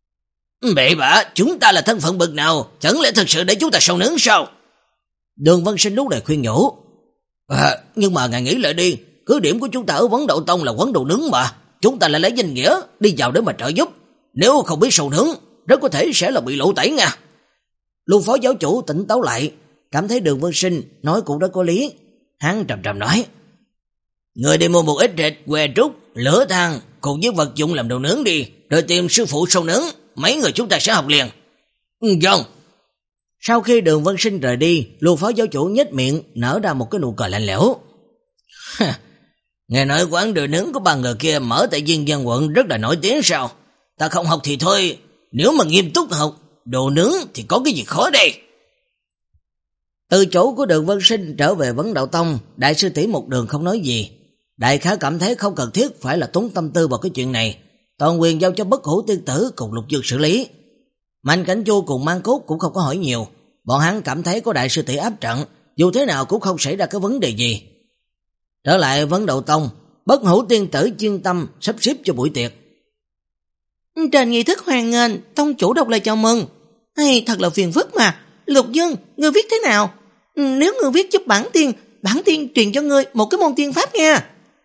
Bệ bạ, chúng ta là thân phận bậc nào, chẳng lẽ thật sự để chúng ta sâu nướng sao? Đường Vân Sinh lúc này khuyên nhủ. À, nhưng mà ngài nghĩ lại đi, cứ điểm của chúng ta ở Vấn Đậu Tông là quán đồ nướng mà, chúng ta lại lấy danh nghĩa đi vào để mà trợ giúp, nếu không biết sâu nướng, rất có thể sẽ là bị lộ tẩy nha. Lưu phó giáo chủ tỉnh táo lại, cảm thấy Đường Vân Sinh nói cũng rất có lý. Hắn trầm trầm nói, người đi mua một ít thịt, que trúc, lửa than cùng với vật dụng làm đồ nướng đi, rồi tìm sư phụ sâu nướng, mấy người chúng ta sẽ học liền. Vâng. Sau khi Đường Vân Sinh rời đi, Lưu phó giáo chủ nhếch miệng nở ra một cái nụ cười lạnh lẽo. Nghe nói quán đồ nướng của ba người kia mở tại Diên Giang quận rất là nổi tiếng sao? Ta không học thì thôi, nếu mà nghiêm túc học đồ nướng thì có cái gì khó đây? Từ chỗ của Đường Vân Sinh trở về Vấn Đạo Tông, đại sư tỷ một đường không nói gì. Đại khá cảm thấy không cần thiết phải là tốn tâm tư vào cái chuyện này, toàn quyền giao cho Bất Hủ Tiên Tử cùng Lục Dương xử lý. Mạnh Cảnh Chu cùng Mang Cốt cũng không có hỏi nhiều, bọn hắn cảm thấy có đại sư tỷ áp trận, dù thế nào cũng không xảy ra cái vấn đề gì. Trở lại Vấn Đạo Tông, Bất Hủ Tiên Tử chuyên tâm sắp xếp cho buổi tiệc. Trên nghi thức hoan nghênh, tông chủ đọc lời chào mừng. Hay thật là phiền phức mà. Lục Dương, ngươi viết thế nào? Nếu ngươi viết giúp bản tiên, bản tiên truyền cho ngươi một cái môn tiên pháp nha.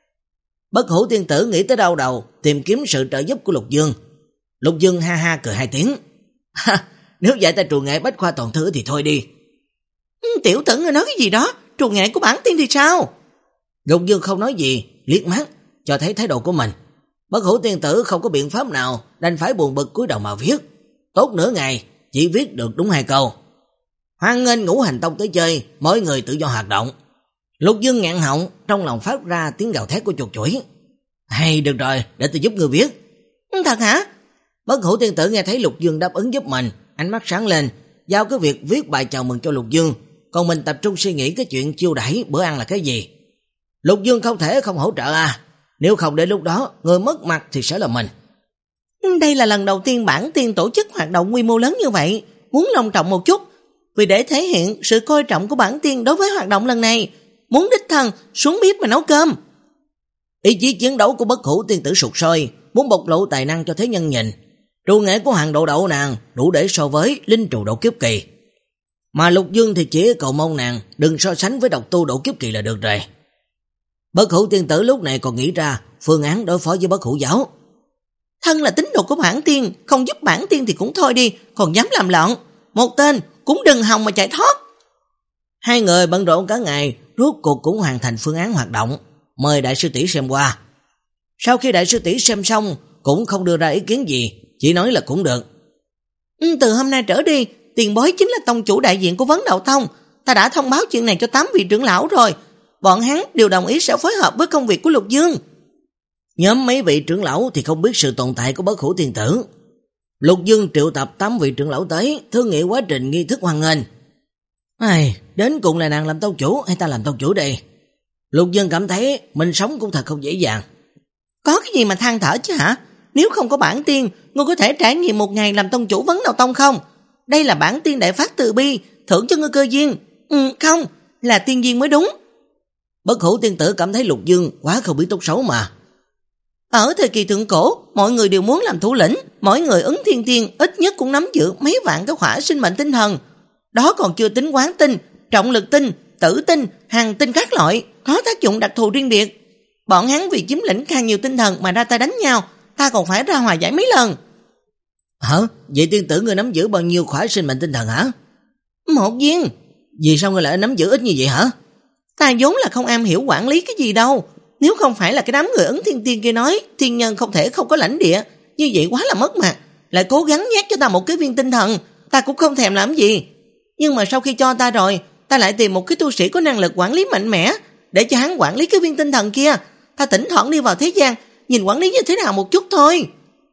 Bất Hủ Tiên Tử nghĩ tới đau đầu, tìm kiếm sự trợ giúp của Lục Dương. Lục Dương ha ha cười hai tiếng. Ha, nếu dạy ta trù nghệ bách khoa toàn thư thì thôi đi. Tiểu tử ngươi nói cái gì đó, trù nghệ của bản tiên thì sao? Lục Dương không nói gì, liếc mắt cho thấy thái độ của mình. Bất Hủ Tiên Tử không có biện pháp nào, đành phải buồn bực cúi đầu mà viết. Tốt nửa ngày, chỉ viết được đúng hai câu. Hoan nghênh Ngũ Hành Tông tới chơi, mỗi người tự do hoạt động. Lục Dương ngạn họng, trong lòng phát ra tiếng gào thét của chuột chuỗi. Hay được rồi, để tôi giúp người viết. Thật hả? Bất Hủ Tiên Tử nghe thấy Lục Dương đáp ứng giúp mình, ánh mắt sáng lên, giao cái việc viết bài chào mừng cho Lục Dương, còn mình tập trung suy nghĩ cái chuyện chiêu đãi bữa ăn là cái gì. Lục Dương không thể không hỗ trợ à, nếu không đến lúc đó người mất mặt thì sẽ là mình. Đây là lần đầu tiên bản tiên tổ chức hoạt động quy mô lớn như vậy, muốn long trọng một chút, vì để thể hiện sự coi trọng của bản tiên đối với hoạt động lần này, muốn đích thân xuống bếp mà nấu cơm. Ý chí chiến đấu của Bất Hủ Tiên Tử sụt sôi, muốn bộc lộ tài năng cho thế nhân nhìn. Trù nghệ của Hàng Độ Đậu nàng đủ để so với linh trù độ kiếp kỳ, mà Lục Dương thì chỉ cầu mong nàng đừng so sánh với độc tu độ kiếp kỳ là được rồi. Bất Hủ Tiên Tử lúc này còn nghĩ ra phương án đối phó với Bất Hủ giáo. Thân là tín đồ của bản tiên, không giúp bản tiên thì cũng thôi đi, còn dám làm loạn, một tên cũng đừng hòng mà chạy thoát. Hai người bận rộn cả ngày, rốt cuộc cũng hoàn thành phương án hoạt động, mời đại sư tỷ xem qua. Sau khi đại sư tỷ xem xong, cũng không đưa ra ý kiến gì, chỉ nói là cũng được. Từ hôm nay trở đi, tiền bối chính là tông chủ đại diện của Vấn Đạo Tông, ta đã thông báo chuyện này cho tám vị trưởng lão rồi, bọn hắn đều đồng ý sẽ phối hợp với công việc của Lục Dương. Nhóm mấy vị trưởng lão thì không biết sự tồn tại của Bất Hủ Tiên Tử. Lục Dương triệu tập tám vị trưởng lão tới, thương nghị quá trình nghi thức hoan nghênh. Ai, đến cùng là nàng làm tông chủ hay ta làm tông chủ đây? Lục Dương cảm thấy mình sống cũng thật không dễ dàng. Có cái gì mà than thở chứ hả? Nếu không có bản tiên, ngươi có thể trải nghiệm một ngày làm tông chủ Vấn Đạo Tông không? đây là bản tiên đại phát từ bi, thưởng cho ngươi cơ duyên. Ừ, không, là tiên duyên mới đúng. Bất Hủ tiên tử cảm thấy Lục Dương quá không biết tốt xấu mà. Ở thời kỳ thượng cổ, mọi người đều muốn làm thủ lĩnh, mỗi người ứng thiên tiên ít nhất cũng nắm giữ mấy vạn cái khỏa sinh mệnh tinh thần. Đó còn chưa tính quán tinh, trọng lực tinh, tử tinh, hàng tinh các loại, có tác dụng đặc thù riêng biệt. Bọn hắn vì chiếm lĩnh càng nhiều tinh thần mà ra tay đánh nhau, ta còn phải ra hòa giải mấy lần. Hả? Vậy tiên tử ngươi nắm giữ bao nhiêu khỏa sinh mệnh tinh thần hả? Một viên. Vì sao ngươi lại nắm giữ ít như vậy hả? Ta vốn là không am hiểu quản lý cái gì đâu. Nếu không phải là cái đám người ứng thiên tiên kia nói thiên nhân không thể không có lãnh địa, như vậy quá là mất mặt. Lại cố gắng nhét cho ta một cái viên tinh thần, ta cũng không thèm làm gì. Nhưng mà sau khi cho ta rồi, ta lại tìm một cái tu sĩ có năng lực quản lý mạnh mẽ, để cho hắn quản lý cái viên tinh thần kia. Ta thỉnh thoảng đi vào thế gian, nhìn quản lý như thế nào một chút thôi.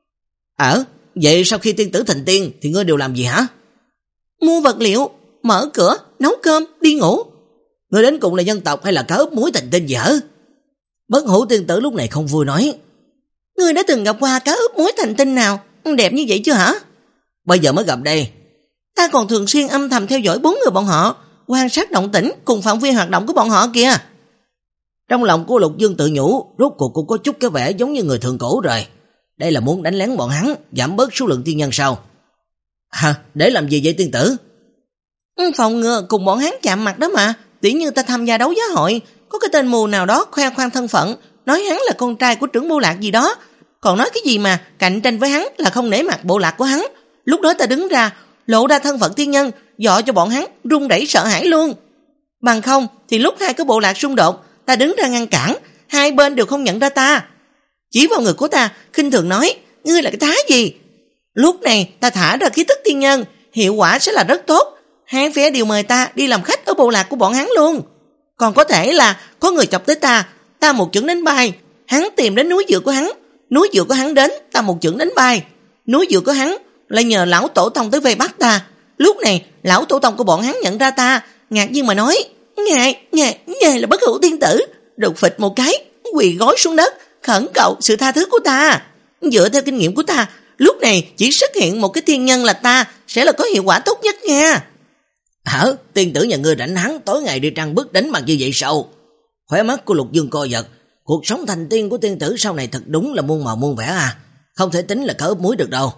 Ờ, vậy sau khi tiên tử thành tiên thì ngươi đều làm gì hả? Mua vật liệu, mở cửa, nấu cơm, đi ngủ. Ngươi đến cùng là dân tộc hay là cá ướp muối thành tinh gì hả? Bất Hủ tiên tử lúc này không vui nói. Ngươi đã từng gặp qua cá ướp muối thành tinh nào đẹp như vậy chưa hả? Bây giờ mới gặp đây. Ta còn thường xuyên âm thầm theo dõi bốn người bọn họ, quan sát động tĩnh cùng phạm vi hoạt động của bọn họ kìa. Trong lòng của Lục Dương tự nhủ, rốt cuộc cũng có chút cái vẻ giống như người thượng cổ rồi. Đây là muốn đánh lén bọn hắn, giảm bớt số lượng tiên nhân sao? Hả? Để làm gì vậy tiên tử? Phòng ngừa cùng bọn hắn chạm mặt đó mà. Tỉ như ta tham gia đấu giá hội, có cái tên mù nào đó khoe khoang thân phận, nói hắn là con trai của trưởng bộ lạc gì đó, còn nói cái gì mà cạnh tranh với hắn là không nể mặt bộ lạc của hắn. Lúc đó ta đứng ra, lộ ra thân phận tiên nhân, dọa cho bọn hắn run rẩy sợ hãi luôn. Bằng không thì lúc hai cái bộ lạc xung đột, ta đứng ra ngăn cản, hai bên đều không nhận ra ta. Chỉ vào người của ta, khinh thường nói, ngươi là cái thá gì? Lúc này ta thả ra khí tức tiên nhân, hiệu quả sẽ là rất tốt. Hai phe đều mời ta đi làm khách ở bộ lạc của bọn hắn luôn. Còn có thể là có người chọc tới ta, ta một chưởng đánh bay, hắn tìm đến núi dựa của hắn, núi dựa của hắn đến, ta một chưởng đánh bay. Núi dựa của hắn lại nhờ lão tổ tông tới vây bắt ta. Lúc này lão tổ tông của bọn hắn nhận ra ta, ngạc nhiên mà nói, ngài, ngài, ngài là Bất Hủ tiên tử. Đột phịch một cái, quỳ gối xuống đất, khẩn cầu sự tha thứ của ta. Dựa theo kinh nghiệm của ta, lúc này chỉ xuất hiện một cái tiên nhân là ta sẽ là có hiệu quả tốt nhất nha. Hả? Tiên tử nhà ngươi rảnh hắn tối ngày đi trăng bước đánh mặt như vậy sao? Khóe mắt của Lục Dương co giật. Cuộc sống thành tiên của tiên tử sau này thật đúng là muôn màu muôn vẻ à. Không thể tính là cỡ ướp muối được đâu.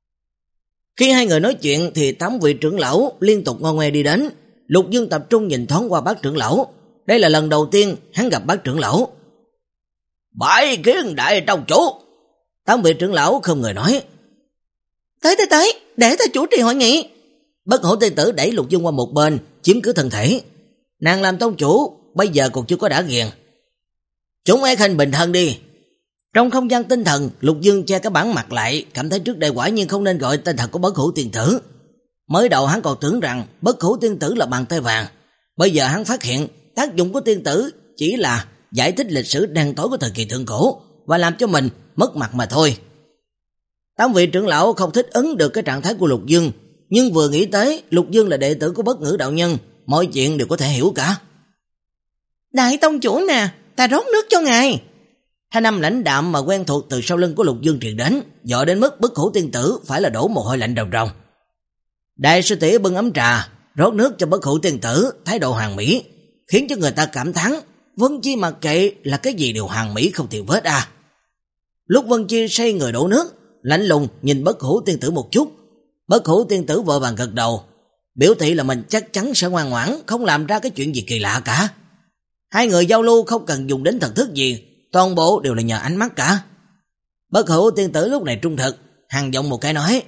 Khi hai người nói chuyện thì tám vị trưởng lão liên tục ngoe ngoe đi đến. Lục Dương tập trung nhìn thoáng qua bác trưởng lão. Đây là lần đầu tiên hắn gặp bác trưởng lão. Bái kiến đại tông chủ. Tám vị trưởng lão không người nói. Tới tới tới, để ta chủ trì hội nghị. Bất Hủ tiên tử đẩy Lục Dương qua một bên, chiếm cứ thân thể. Nàng làm tông chủ, bây giờ còn chưa có đã ghiền. Chúng ép khanh bình thân đi. Trong không gian tinh thần, Lục Dương che cái bản mặt lại, cảm thấy trước đây quả nhiên không nên gọi tên thật của Bất Hủ tiên tử. Mới đầu hắn còn tưởng rằng Bất Hủ tiên tử là bàn tay vàng. Bây giờ hắn phát hiện tác dụng của tiên tử chỉ là giải thích lịch sử đen tối của thời kỳ thượng cổ và làm cho mình mất mặt mà thôi. Tám vị trưởng lão không thích ứng được cái trạng thái của Lục Dương, nhưng vừa nghĩ tới Lục Dương là đệ tử của Bất Ngữ đạo nhân, mọi chuyện đều có thể hiểu cả. Đại tông chủ nè, ta rót nước cho ngài. Thanh âm lãnh đạm mà quen thuộc từ sau lưng của Lục Dương truyền đến, dọa đến mức Bất Hủ tiên tử phải là đổ mồ hôi lạnh ròng ròng. Đại sư tỷ bưng ấm trà, rót nước cho Bất Hủ tiên tử, thái độ hoàn mỹ, khiến cho người ta cảm thán Vân Chi mặc kệ là cái gì đều hoàn mỹ không thiệt vết à. Lúc Vân Chi say người đổ nước, lạnh lùng nhìn Bất Hủ tiên tử một chút. Bất Hủ tiên tử vội vàng gật đầu, biểu thị là mình chắc chắn sẽ ngoan ngoãn, không làm ra cái chuyện gì kỳ lạ cả. Hai người giao lưu không cần dùng đến thần thức gì, toàn bộ đều là nhờ ánh mắt cả. Bất Hủ tiên tử lúc này trung thực, hằn giọng một cái nói: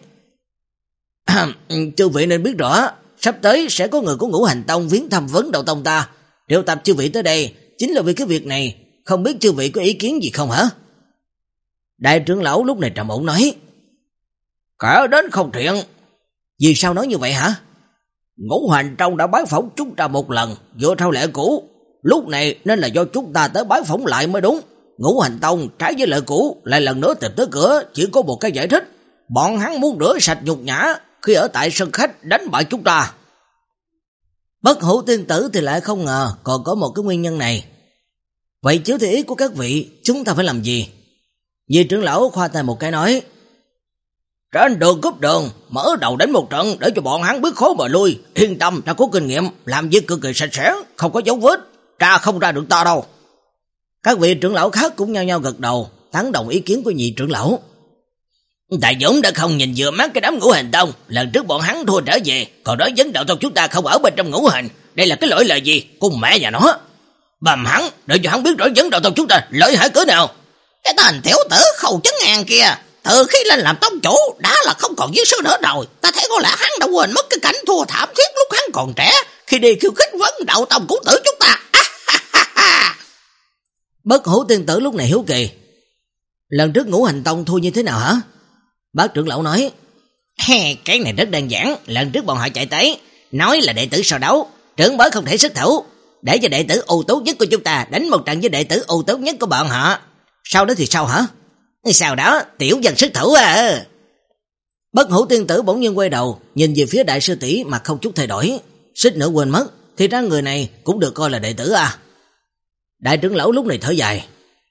"Chư vị nên biết rõ, sắp tới sẽ có người của Ngũ Hành Tông viếng thăm vấn đầu tông ta, triệu tập chư vị tới đây chính là vì cái việc này, không biết chư vị có ý kiến gì không hả?" Đại trưởng lão lúc này trầm ổn nói: "Cả đến không thiện." "Vì sao nói như vậy hả?" "Ngũ Hành Tông đã bái phỏng chúng ta một lần, dựa theo lệ cũ, lúc này nên là do chúng ta tới bái phỏng lại mới đúng. Ngũ Hành Tông trái với lệ cũ lại lần nữa tìm tới cửa, chỉ có một cái giải thích, bọn hắn muốn rửa sạch nhục nhã khi ở tại sân khách đánh bại chúng ta." Bất Hủ tiên tử thì lại không ngờ còn có một cái nguyên nhân này. "Vậy chiếu theo ý của các vị, chúng ta phải làm gì?" Vì trưởng lão khoa tay một cái nói: Trên đường cúp đường, mở đầu đánh một trận để cho bọn hắn biết khó mà lui. Yên tâm, ta có kinh nghiệm, làm việc cực kỳ sạch sẽ, không có dấu vết, ra không ra được ta đâu. Các vị trưởng lão khác cũng nhao nhao gật đầu, tán đồng ý kiến của nhị trưởng lão. Đại Dũng đã không nhìn vừa mắt cái đám Ngũ Hành Tông, lần trước bọn hắn thua trở về, còn nói vấn đạo tông chúng ta không ở bên trong ngũ hành, đây là cái lỗi là gì? Cùng mẹ nhà nó. Bầm hắn, để cho hắn biết rõ vấn đạo tông chúng ta lợi hại cỡ nào. Cái tên tiểu tử Khâu Chấn An kia, từ khi lên làm tông chủ đã là không còn viết sư nữa rồi. Ta thấy có lẽ hắn đã quên mất cái cảnh thua thảm thiết lúc hắn còn trẻ, khi đi khiêu khích vấn đạo tông cũng tử chúng ta. Bất Hủ tiên tử lúc này hiếu kỳ. Lần trước Ngũ Hành Tông thua như thế nào hả? Bác trưởng lão nói, cái này rất đơn giản. Lần trước bọn họ chạy tới, nói là đệ tử so đấu, trưởng bối không thể xuất thủ, để cho đệ tử ưu tú nhất của chúng ta đánh một trận với đệ tử ưu tú nhất của bọn họ. Sau đó thì sao hả? Sau đó tiểu dân xuất thủ à. Bất Hủ tiên tử bỗng nhiên quay đầu, nhìn về phía đại sư tỷ mà không chút thay đổi, suýt nữa quên mất, thì ra người này cũng được coi là đệ tử à. Đại trưởng lão lúc này thở dài,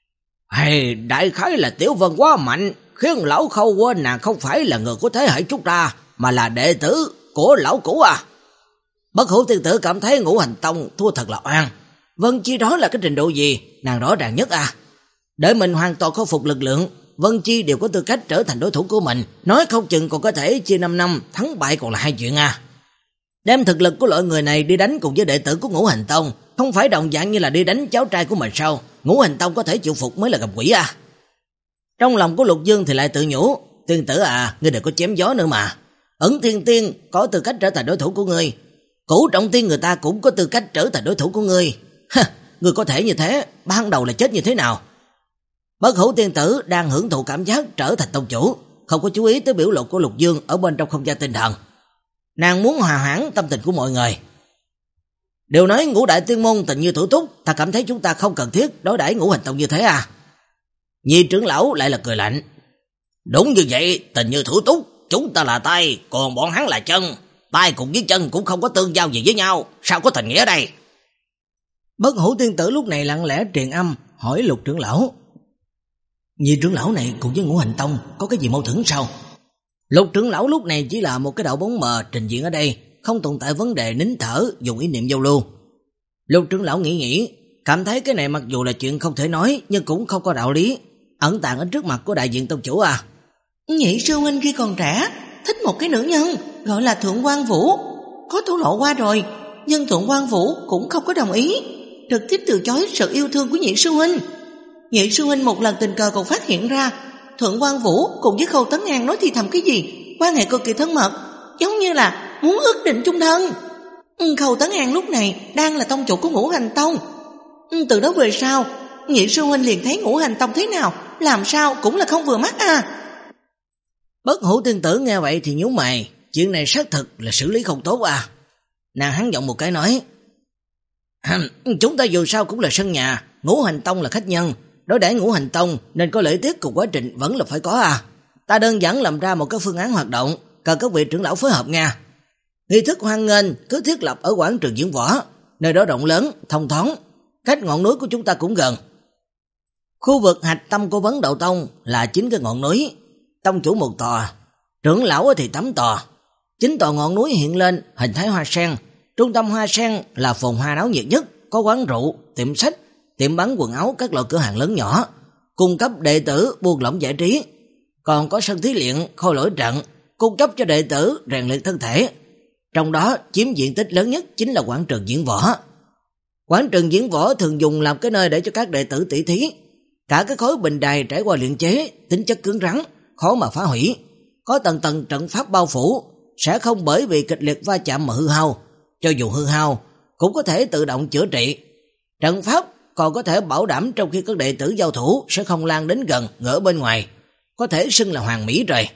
hay đại khái là Tiểu Vân quá mạnh, khiến lão Khâu quên nàng không phải là người của thế hệ chúng ta, mà là đệ tử của lão cũ à. Bất Hủ tiên tử cảm thấy Ngũ Hành Tông thua thật là oan. Vân Chi đó là cái trình độ gì, nàng rõ ràng nhất à. Để mình hoàn toàn khôi phục lực lượng, Vân Chi đều có tư cách trở thành đối thủ của mình, nói không chừng còn có thể chia năm năm, thắng bại còn là hai chuyện à. Đem thực lực của loại người này đi đánh cùng với đệ tử của Ngũ Hành Tông, không phải đồng dạng như là đi đánh cháu trai của mình sao? Ngũ Hành Tông có thể chịu phục mới là gặp quỷ à. Trong lòng của Lục Dương thì lại tự nhủ, tiên tử à, ngươi đừng có chém gió nữa mà. Ẩn Thiên Tiên có tư cách trở thành đối thủ của ngươi, Cửu Trọng Tiên người ta cũng có tư cách trở thành đối thủ của ngươi. Ha, ngươi có thể như thế, ban đầu là chết như thế nào? Bất Hủ tiên tử đang hưởng thụ cảm giác trở thành tông chủ, không có chú ý tới biểu lộ của Lục Dương ở bên trong không gian tinh thần. Nàng muốn hòa hoãn tâm tình của mọi người. Đều nói Ngũ Đại Tiên Môn tình như thủ túc, ta cảm thấy chúng ta không cần thiết đối đãi Ngũ Hành Tông như thế à. Nhị trưởng lão lại là cười lạnh. Đúng như vậy, tình như thủ túc, chúng ta là tay, còn bọn hắn là chân. Tay cùng với chân cũng không có tương giao gì với nhau, sao có tình nghĩa đây? Bất Hủ tiên tử lúc này lặng lẽ truyền âm hỏi Lục trưởng lão. Nhị trưởng lão này cùng với Ngũ Hành Tông có cái gì mâu thuẫn sao? Lục trưởng lão lúc này chỉ là một cái đạo bóng mờ trình diện ở đây, không tồn tại vấn đề nín thở dùng ý niệm giao lưu. Lục trưởng lão nghĩ nghĩ, cảm thấy cái này mặc dù là chuyện không thể nói nhưng cũng không có đạo lý, ẩn tàng ở trước mặt của đại diện tông chủ à. Nhị sư huynh khi còn trẻ thích một cái nữ nhân gọi là Thượng Quan Vũ, có thổ lộ qua rồi, nhưng Thượng Quan Vũ cũng không có đồng ý, trực tiếp từ chối sự yêu thương của nhị sư huynh. Nhị sư huynh một lần tình cờ còn phát hiện ra Thượng Quan Vũ cùng với Khâu Tấn An nói thì thầm cái gì, quan hệ cực kỳ thân mật, giống như là muốn ước định chung thân. Khâu Tấn An lúc này đang là tông chủ của Ngũ Hành Tông. Từ đó về sau, nhị sư huynh liền thấy Ngũ Hành Tông thế nào, làm sao cũng là không vừa mắt à. Bất Hủ tiên tử nghe vậy thì nhíu mày, chuyện này xác thực là xử lý không tốt à. Nàng hắn giọng một cái nói, chúng ta dù sao cũng là sân nhà, Ngũ Hành Tông là khách nhân, đối đãi Ngũ Hành Tông nên có lễ tiết cùng quá trình vẫn là phải có à. Ta đơn giản làm ra một cái phương án hoạt động, cần các vị trưởng lão phối hợp nha. Nghi thức hoan nghênh cứ thiết lập ở quảng trường diễn võ, nơi đó rộng lớn, thông thoáng, cách ngọn núi của chúng ta cũng gần. Khu vực hạch tâm của Vấn Đạo Tông là chín cái ngọn núi, tông chủ một tòa, trưởng lão thì tám tòa. Chín tòa ngọn núi hiện lên hình thái hoa sen, trung tâm hoa sen là phồn hoa náo nhiệt nhất, có quán rượu, tiệm sách, tiệm bán quần áo, các loại cửa hàng lớn nhỏ, cung cấp đệ tử buông lỏng giải trí, còn có sân thí luyện, khôi lỗi trận, cung cấp cho đệ tử rèn luyện thân thể. Trong đó chiếm diện tích lớn nhất chính là quảng trường diễn võ. Quảng trường diễn võ thường dùng làm cái nơi để cho các đệ tử tỷ thí. Cả cái khối bình đài trải qua luyện chế, tính chất cứng rắn, khó mà phá hủy, có tầng tầng trận pháp bao phủ, sẽ không bởi vì kịch liệt va chạm mà hư hao. Cho dù hư hao, cũng có thể tự động chữa trị. Trận pháp còn có thể bảo đảm trong khi các đệ tử giao thủ sẽ không lan đến gần, ngỡ bên ngoài, có thể xưng là hoàn mỹ rồi.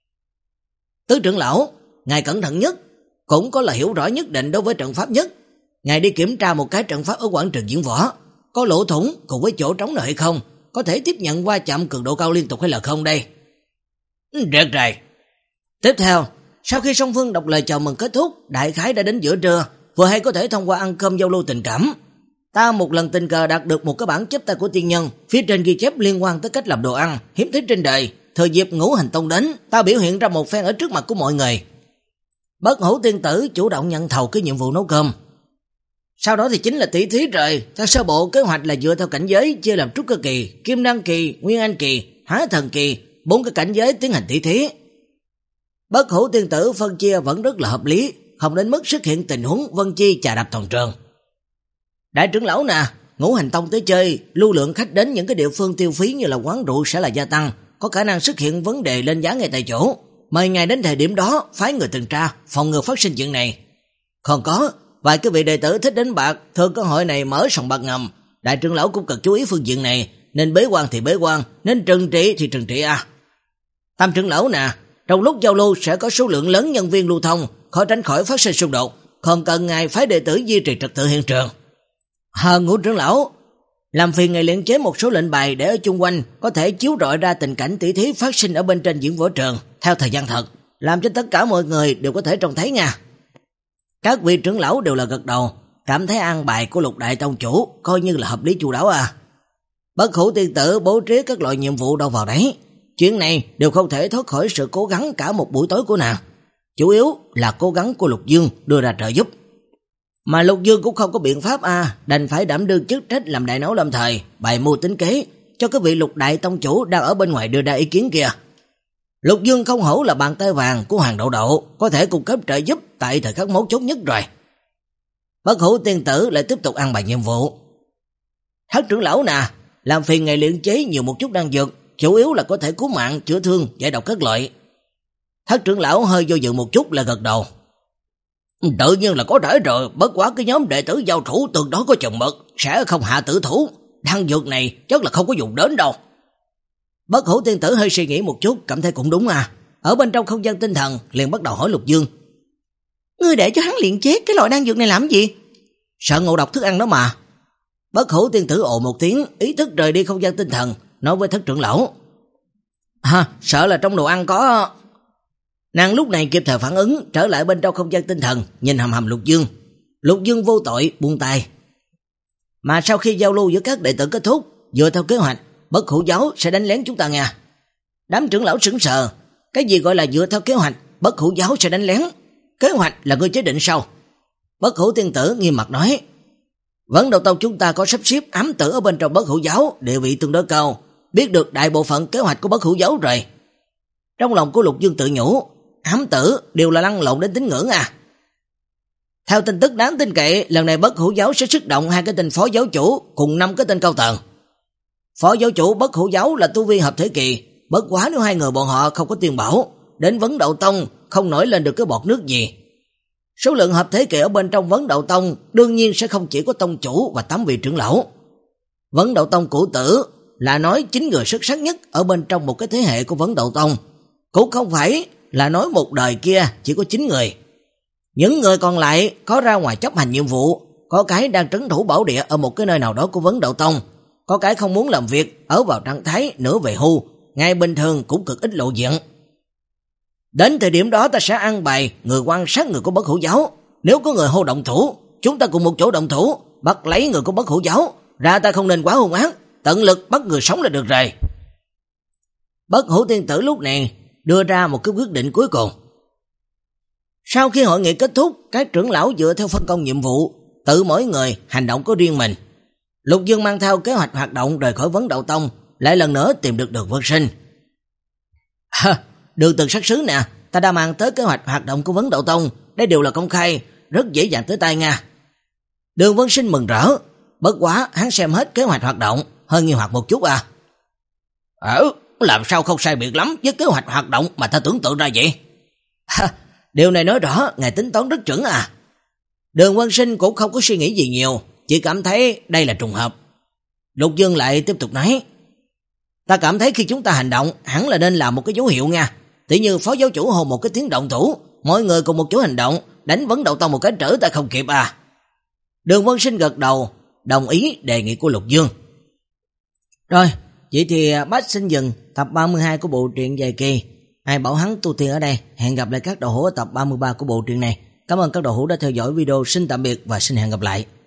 Tứ trưởng lão, ngài cẩn thận nhất, cũng có là hiểu rõ nhất định đối với trận pháp nhất. Ngài đi kiểm tra một cái trận pháp ở quảng trường diễn võ, có lỗ thủng cùng với chỗ trống nào hay không, có thể tiếp nhận va chạm cường độ cao liên tục hay là không đây? Được rồi. Tiếp theo, sau khi song phương đọc lời chào mừng kết thúc, đại khái đã đến giữa trưa, vừa hay có thể thông qua ăn cơm giao lưu tình cảm. Ta một lần tình cờ đạt được một cái bản chép tay của tiên nhân, phía trên ghi chép liên quan tới cách làm đồ ăn hiếm thấy trên đời, thừa dịp Ngũ Hành Tông đến, ta biểu hiện ra một phen ở trước mặt của mọi người. Bất Hủ tiên tử chủ động nhận thầu cái nhiệm vụ nấu cơm. Sau đó thì chính là tỷ thí rồi. Theo sơ bộ kế hoạch là dựa theo cảnh giới chia làm trúc cơ kỳ, kim đan kỳ, nguyên anh kỳ, hóa thần kỳ, bốn cái cảnh giới tiến hành tỷ thí. Bất Hủ tiên tử phân chia vẫn rất là hợp lý, không đến mức xuất hiện tình huống Vân Chi chà đạp toàn trường. Đại trưởng lão nè, Ngũ Hành Tông tới chơi, lưu lượng khách đến những cái địa phương tiêu phí như là quán rượu sẽ là gia tăng, có khả năng xuất hiện vấn đề lên giá ngay tại chỗ. Mời ngài đến thời điểm đó phái người tuần tra, phòng ngừa phát sinh chuyện này. Còn có vài cái vị đệ tử thích đánh bạc, thường cơ hội này mở sòng bạc ngầm, đại trưởng lão cũng cần chú ý phương diện này, nên bế quan thì bế quan, nên trừng trị thì trừng trị à. Tam trưởng lão nè, trong lúc giao lưu sẽ có số lượng lớn nhân viên lưu thông, khó tránh khỏi phát sinh xung đột, không cần ngài phái đệ tử duy trì trật tự hiện trường. Hờ Ngũ trưởng lão, làm phiền ngài luyện chế một số lệnh bài để ở chung quanh có thể chiếu rọi ra tình cảnh tỷ thí phát sinh ở bên trên diễn võ trường theo thời gian thật, làm cho tất cả mọi người đều có thể trông thấy nha. Các vị trưởng lão đều là gật đầu, cảm thấy an bài của Lục đại tông chủ coi như là hợp lý chu đáo à. Bất Hủ tiên tử bố trí các loại nhiệm vụ đâu vào đấy, chuyện này đều không thể thoát khỏi sự cố gắng cả một buổi tối của nàng. Chủ yếu là cố gắng của Lục Dương đưa ra trợ giúp. Mà Lục Dương cũng không có biện pháp à, đành phải đảm đương chức trách làm đại náo lâm thời, bày mưu tính kế cho cái vị Lục đại tông chủ đang ở bên ngoài đưa ra ý kiến kia. Lục Dương không hổ là bàn tay vàng của Hoàng Đậu Đậu, có thể cung cấp trợ giúp tại thời khắc mấu chốt nhất rồi. Bất Hủ tiên tử lại tiếp tục ăn bài nhiệm vụ. Thất trưởng lão nè, làm phiền ngài luyện chế nhiều một chút đan dược, chủ yếu là có thể cứu mạng, chữa thương, giải độc các loại. Thất trưởng lão hơi do dự một chút là gật đầu. Tự nhiên là có thể rồi, bất quá cái nhóm đệ tử giao thủ tương đối có chừng mực, sẽ không hạ tử thủ, đan dược này chắc là không có dùng đến đâu. Bất Hủ tiên tử hơi suy nghĩ một chút, cảm thấy cũng đúng à. Ở bên trong không gian tinh thần liền bắt đầu hỏi Lục Dương. Ngươi để cho hắn luyện chế cái loại đan dược này làm gì? Sợ ngộ độc thức ăn đó mà. Bất Hủ tiên tử ồ một tiếng, ý thức rời đi không gian tinh thần, nói với thất trưởng lão. Ha, sợ là trong đồ ăn có... Nàng lúc này kịp thời phản ứng, trở lại bên trong không gian tinh thần, nhìn hầm hầm Lục Dương. Lục Dương vô tội, buông tay. Mà sau khi giao lưu giữa các đệ tử kết thúc, dựa theo kế hoạch, Bất Hủ giáo sẽ đánh lén chúng ta nha. Đám trưởng lão sững sờ, cái gì gọi là dựa theo kế hoạch, Bất Hủ giáo sẽ đánh lén? Kế hoạch là ngươi chế định sao? Bất Hủ tiên tử nghiêm mặt nói. Vấn Đầu Tông chúng ta có sắp xếp ám tử ở bên trong Bất Hủ giáo, địa vị tương đối cao, biết được đại bộ phận kế hoạch của Bất Hủ giáo rồi. Trong lòng của Lục Dương tự nhủ, ám tử đều là lăn lộn đến tín ngưỡng à. Theo tin tức đáng tin cậy, lần này Bất Hủ giáo sẽ xuất động hai cái tên phó giáo chủ cùng năm cái tên cao tầng. Phó giáo chủ Bất Hủ giáo là tu vi hợp thể kỳ, bất quá nếu hai người bọn họ không có tiền bảo, đến Vấn Đậu Tông không nổi lên được cái bọt nước gì. Số lượng hợp thế kỳ ở bên trong Vấn Đậu Tông đương nhiên sẽ không chỉ có tông chủ và tám vị trưởng lão. Vấn Đậu Tông cũ tử là nói chín người xuất sắc nhất ở bên trong một cái thế hệ của Vấn Đậu Tông, cũng không phải là nói một đời kia chỉ có chín người. Những người còn lại có ra ngoài chấp hành nhiệm vụ, có cái đang trấn thủ bảo địa ở một cái nơi nào đó của Vấn Đậu Tông, có cái không muốn làm việc, ở vào trạng thái nửa về hưu, ngày bình thường cũng cực ít lộ diện. Đến thời điểm đó ta sẽ ăn bài người quan sát người của Bất Hủ giáo, nếu có người hô động thủ, chúng ta cùng một chỗ động thủ, bắt lấy người của Bất Hủ giáo, ra ta không nên quá hung ác, tận lực bắt người sống là được rồi. Bất Hủ tiên tử lúc này đưa ra một cái quyết định cuối cùng. Sau khi hội nghị kết thúc, các trưởng lão dựa theo phân công nhiệm vụ, tự mỗi người hành động có riêng mình. Lục Dương mang theo kế hoạch hoạt động rời khỏi Vấn Đậu Tông, lại lần nữa tìm được Đường Vân Sinh. Ha, Đường Từng Sát Sứ nè, ta đã mang tới kế hoạch hoạt động của Vấn Đậu Tông, đây đều là công khai, rất dễ dàng tới tay nha. Đường Vân Sinh mừng rỡ, bất quá hắn xem hết kế hoạch hoạt động, hơi nghi hoặc một chút à. Ờ, làm sao không sai biệt lắm với kế hoạch hoạt động mà ta tưởng tượng ra vậy? Ha, điều này nói rõ ngài tính toán rất chuẩn à. Đường Vân Sinh cũng không có suy nghĩ gì nhiều, chỉ cảm thấy đây là trùng hợp. Lục Dương lại tiếp tục nói, ta cảm thấy khi chúng ta hành động hẳn là nên làm một cái dấu hiệu nha. Tỉ như phó giáo chủ hồ một cái tiếng động thủ, mọi người cùng một chỗ hành động, đánh Vấn Đậu Tông một cái trở ta không kịp à. Đường Vân Sinh gật đầu, đồng ý đề nghị của Lục Dương. Rồi, vậy thì bác xin dừng tập ba mươi hai của bộ truyện dài kỳ Ai Bảo Hắn Tu Tiên ở đây. Hẹn gặp lại các đầu hữu ở tập ba mươi ba của bộ truyện này. Cảm ơn các đầu hữu đã theo dõi video, xin tạm biệt và xin hẹn gặp lại.